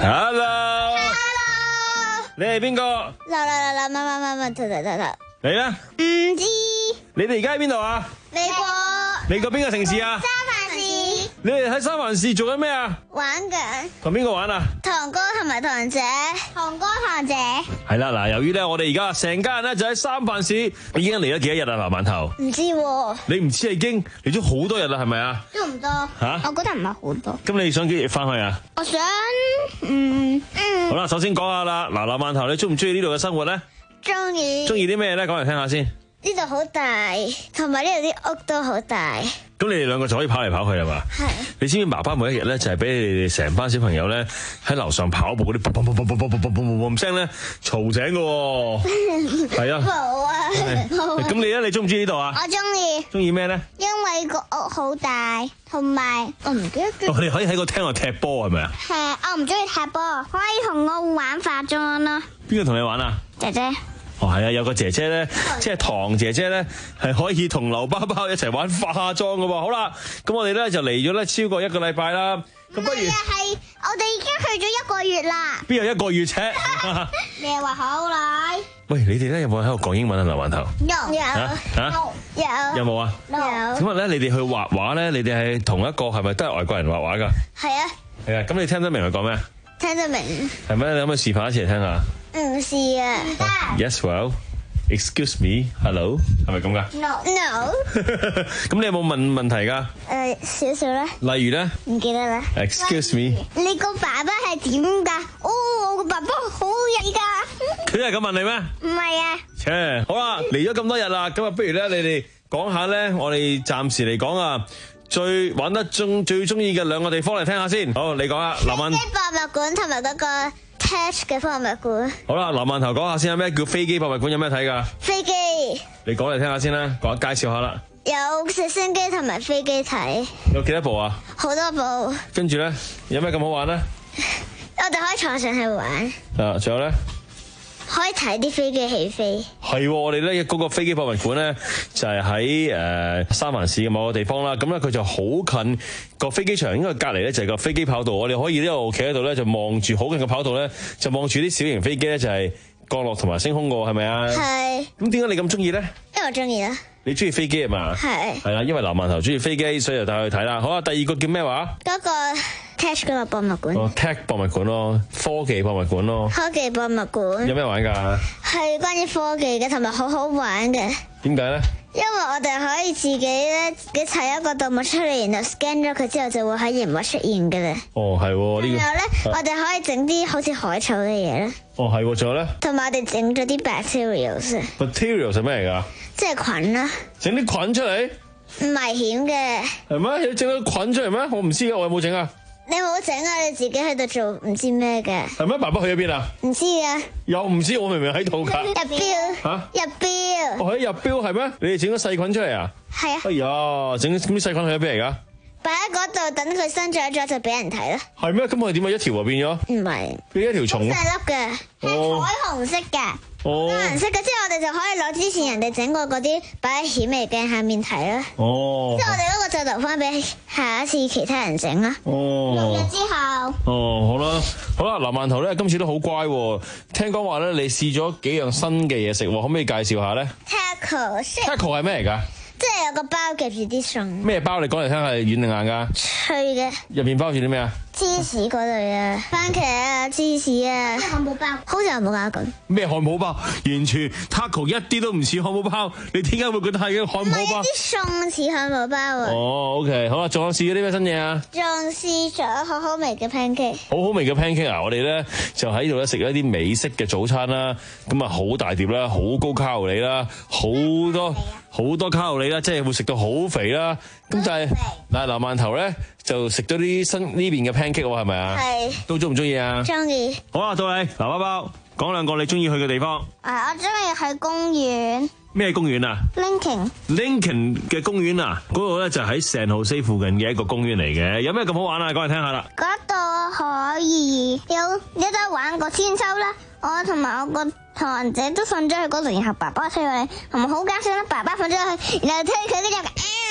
Hello，你係邊個？ 啦啦啦啦，乜乜乜乜，得得得得。 你咧？ 唔知。 你哋而家喺邊度啊？ 美國。 美國邊個城市啊？ 三藩市。 你哋喺三藩市做緊咩啊？ 玩緊。 同邊個玩啊？ 堂哥同埋堂姐。堂哥堂姐。 係啦，嗱，由於咧我哋而家成家人咧就喺三藩市，已經嚟咗幾多日啊？南饅頭。 唔知喎。 你唔知已經嚟咗好多日啦，係咪啊？ 都唔多。 吓？ 我覺得唔係好多。 咁你想幾日翻去啊？ 我想，嗯嗯。 好啦，首先講下啦，嗱，南饅頭你中唔中意呢度嘅生活咧？ 中意。 中意啲咩咧？講嚟聽下先。 呢度好大，同埋呢度啲屋都好大。 咁你哋兩個就可以跑嚟跑去啦嘛？係。你知唔知爸爸每一日咧就係俾你哋成班小朋友咧喺樓上跑步嗰啲砰砰砰砰砰砰砰砰砰聲咧嘈醒㗎喎？係啊。 冇啊。 咁你咧，你中唔中意呢度啊？ 我中意。 中意咩咧？ 因為個屋好大，同埋我唔記得。 我哋可以喺個廳度踢波係咪啊？ 係，我唔中意踢波，可以同我玩化妝啦。 邊個同你玩啊？ 姐姐。 哦，係啊，有個姐姐咧，即係唐姐姐咧，係可以同劉包包一齊玩化妝噶喎。好啦，咁我哋咧就嚟咗咧超過一個禮拜啦。咁不如係我哋已經去咗一個月啦。 邊有一個月啫？ 你係話好耐？ 喂，你哋咧有冇喺度講英文啊？劉饅頭有有嚇有有冇啊？ 有。 咁啊咧，你哋去畫畫咧，你哋係同一個係咪都係外國人畫畫㗎？ 係啊。 係啊，咁你聽得明佢講咩？ 聽得明。 係咩？你可唔可以示範一次嚟聽下？ 唔是啊。唔得。 Yes, well, excuse me, hello， 係咪咁噶 ？No no。 咁你有冇問問題㗎？ 誒，少少啦。 例如咧？ 唔記得啦。 Excuse me。 你個爸爸係點㗎？哦，我個爸爸好曳㗎。 佢係咁問你咩？ 唔係啊。 切，好啦，嚟咗咁多日啦，咁啊，不如咧，你哋講下咧，我哋暫時嚟講啊，最玩得中最中意嘅兩個地方嚟聽下先。好，你講啊，南饅。 飛機博物館同埋嗰個 Touch 嘅博物館。 好啦，南饅頭講下先啊，咩叫飛機博物館？有咩睇㗎？ 飛機。 你講嚟聽下先啦，講介紹下啦。 有直升機同埋飛機睇。 有幾多部啊？ 好多部。 跟住咧，有咩咁好玩咧？ 我哋可以坐上去玩。 啊，仲有咧？ 可以睇啲飛機起飛。 係，我哋咧嗰個飛機博物館咧就係喺誒三藩市嘅某個地方啦。咁咧佢就好近個飛機場，應該隔離咧就係個飛機跑道。我哋可以呢度企喺度咧就望住好近個跑道咧，就望住啲小型飛機咧就係降落同埋升空嘅喎，係咪啊？係。咁點解你咁中意咧？ 因為我中意啦。 你中意飛機係嘛？係。係啦，因為南饅頭中意飛機，所以就帶佢去睇啦。好啊，第二個叫咩話？ 嗰個 Tech 嗰個博物館。 哦 ，Tech 博物館咯，科技博物館咯。 科技博物館。 有咩玩㗎？ 係關於科技嘅，同埋好好玩嘅。 點解咧？ 因為我哋可以自己咧，自己砌一個動物出嚟，然後 scan 咗佢之後，就會喺熒幕出現嘅咧。 哦，係喎，呢個。 然後咧，我哋可以整啲好似海草嘅嘢咧。 哦，係喎，仲有咧？ 同埋我哋整咗啲 bacterials。 materials 係咩嚟㗎？ 即係菌啦。 整啲菌出嚟？ 唔危險嘅。 係咩？你整到菌出嚟咩？我唔知啊，我有冇整啊？ 你冇整啊！你自己喺度做唔知咩嘅。 係咩？爸爸去咗邊啊？ 唔知啊。 又唔知，我明明喺度㗎。 入標。嚇？入標。 我喺入標係咩？你哋整咗細菌出嚟啊？ 係啊。 哎呀，整啲細菌去咗邊嚟㗎？ 擺喺嗰度，等佢生長咗就俾人睇啦。 係咩？咁我哋點解一條就變咗？ 唔係。 變一條蟲。 細粒嘅，係彩虹色嘅。哦。顏色嘅，之後我哋就可以攞之前人哋整過嗰啲擺喺顯微鏡下面睇啦。哦。之後我哋嗰個就留翻俾下一次其他人整啦。哦。六日之後。 哦，好啦，好啦，南饅頭咧今次都好乖喎。聽講話咧，你試咗幾樣新嘅嘢食，可唔可以介紹下咧 ？Taco。Taco 係咩嚟㗎？ 即係有個包夾住啲餸。 咩包？你講嚟聽下，係軟定硬㗎？ 脆嘅。 入邊包住啲咩啊？ 芝士嗰類啊，番茄啊，芝士啊，漢堡包，好似漢堡包咁。 咩漢堡包？完全 taco 一啲都唔似漢堡包，你點解會覺得係嘅漢堡包？ 啲餸似漢堡包啊。 哦 ，OK， 好啦，仲有試咗啲咩新嘢啊？ 仲試咗好好味嘅 pancake。 好好味嘅 pancake 啊！我哋咧就喺度咧食一啲美式嘅早餐啦，咁啊好大碟啦，好高卡路里啦，好多好多卡路里啦，即係會食到好肥啦。咁但係嗱，南饅頭咧就食咗啲新呢邊嘅 pancake 喎，係咪啊？係。都中唔中意啊？ 中意。 好啊，到你，嗱，包包講兩個你中意去嘅地方。 啊，我中意去公園。 咩公園啊 ？Lincoln。Lincoln 嘅公園啊，嗰度咧就喺聖荷西附近嘅一個公園嚟嘅。有咩咁好玩啊？講嚟聽下啦。 嗰度可以有有得玩個千秋啦。我同埋我個堂姐都瞓咗去嗰度，然後爸爸推佢，同埋好搞笑啦！爸爸瞓咗去，然後推佢，跟住。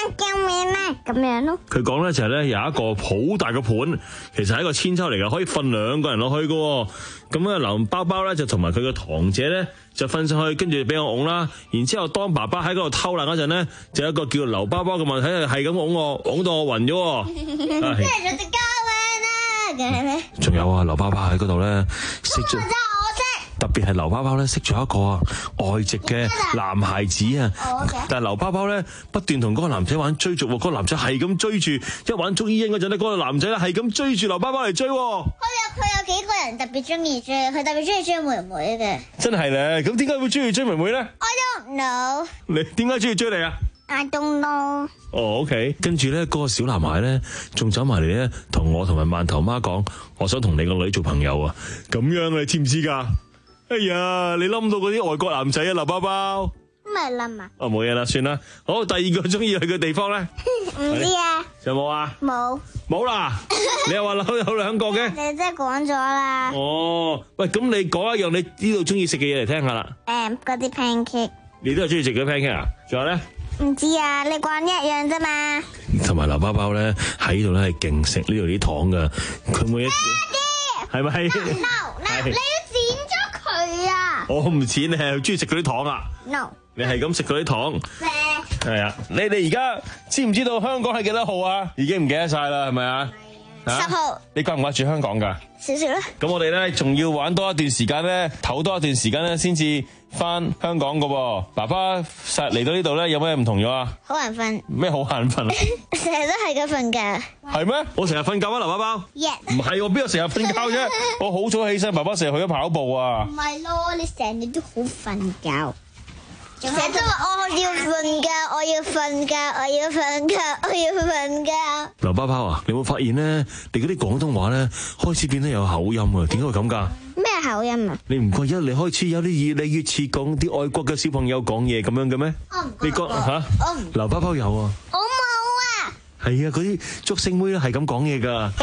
救命啊！咁樣咯。 佢講咧就係咧有一個好大嘅盤，其實係一個千秋嚟嘅，可以瞓兩個人落去嘅。咁啊，劉包包咧就同埋佢嘅堂姐咧就瞓上去，跟住俾我擁啦。然之後當爸爸喺嗰度偷懶嗰陣咧，就有一個叫劉包包嘅問題係咁擁我，擁到我暈咗。 咩做隻交命啊？ 仲有啊，劉包包喺嗰度咧識咗。特別係劉包包咧識咗一個外籍嘅男孩子啊，但係劉包包咧不斷同嗰個男仔玩追逐，嗰、嗰個男仔係咁追住，一玩捉伊英嗰陣咧，嗰、嗰個男仔咧係咁追住劉包包嚟追。佢有佢有幾個人特別中意追，佢特別中意追妹妹嘅。 真係咧，咁點解會中意追妹妹咧 ？I don't know。 你點解中意追你啊 ？I don't know。 哦 ，OK， 跟住咧嗰個小男孩咧仲走埋嚟咧，同我同埋饅頭媽講，我想同你個女做朋友啊，咁樣你知唔知㗎？哎呀，你冧到嗰啲外國男仔啊，劉包包。 咩冧啊？ 哦，冇嘢啦，算啦。好，第二個中意去嘅地方咧？ 唔知啊。 有冇啊？ 冇。 冇啦。你又話有有兩個嘅？ 你真係講咗啦。 哦，喂，咁你講一樣你呢度中意食嘅嘢嚟聽下啦。 誒，嗰啲 pancake。 你都係中意食嗰啲 pancake 啊？仲有咧？ 唔知啊，你講一樣啫嘛。 同埋劉包包咧喺度咧係勁食呢度啲糖噶，佢每一係咪 ？No no，你要剪咗佢啊！ 我唔剪，你係中意食嗰啲糖啊 ？No， 你係咁食嗰啲糖。係啊，你哋而家知唔知道香港係幾多號啊？已經唔記得晒啦，係咪啊？ 十號。你掛唔掛住香港噶？ 少少啦。咁我哋咧仲要玩多一段時間咧，唞多一段時間咧，先至翻香港噶喎。爸爸實嚟到呢度咧，有咩唔同咗啊？ 好眼瞓。 咩好眼瞓啊？ 成日都係咁瞓覺。係咩？我成日瞓覺啊，劉包包。 Yes。 唔係我邊度成日瞓覺啫？我好早起身，爸爸成日去咗跑步啊。 唔係咯，你成日都好瞓覺。成日都話我要瞓覺，我要瞓覺，我要瞓覺，我要瞓覺。 劉包包啊，你有冇發現咧？你嗰啲廣東話咧開始變得有口音啊？點解會咁㗎？ 咩口音啊？ 你唔覺得你開始有啲越嚟越似講啲外國嘅小朋友講嘢咁樣嘅咩？ 我唔你覺吓？ 我唔。 劉包包有啊。 我冇啊。 係啊，嗰啲竹升妹咧係咁講嘢㗎。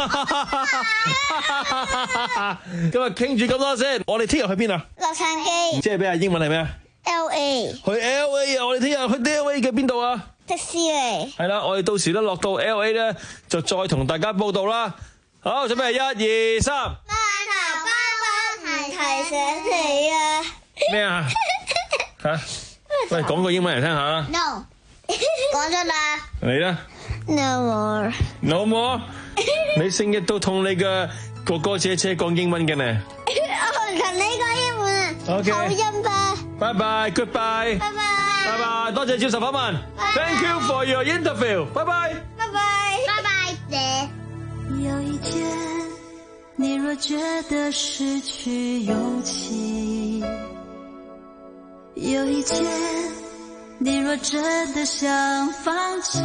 今日傾住咁多先，我哋聽日去邊啊？ 洛杉磯。 即係咩啊？英文係咩啊？ L A 去 L A 啊！我哋聽日去 L A 嘅邊度啊？ 迪士尼。係啦，我哋到時咧落到 L A 咧，就再同大家報道啦。好，準備一二三。 饅頭包包提提醒你啊！ 咩啊？吓？喂，講個英文嚟聽下啦。 No， 講咗啦。 你咧 ？No more。 No more。你成日都同你嘅哥哥姐姐講英文嘅呢？ 我同你講英文啊。 OK。 口音吧。 拜拜 ，Goodbye，拜拜，拜拜，多謝接受訪問 ，Thank you for your interview，拜拜， 拜拜，拜拜，姐。 有一天，你若覺得失去勇氣，有一天，你若真的想放棄，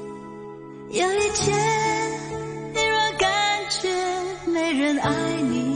有一天，你若感覺沒人愛你。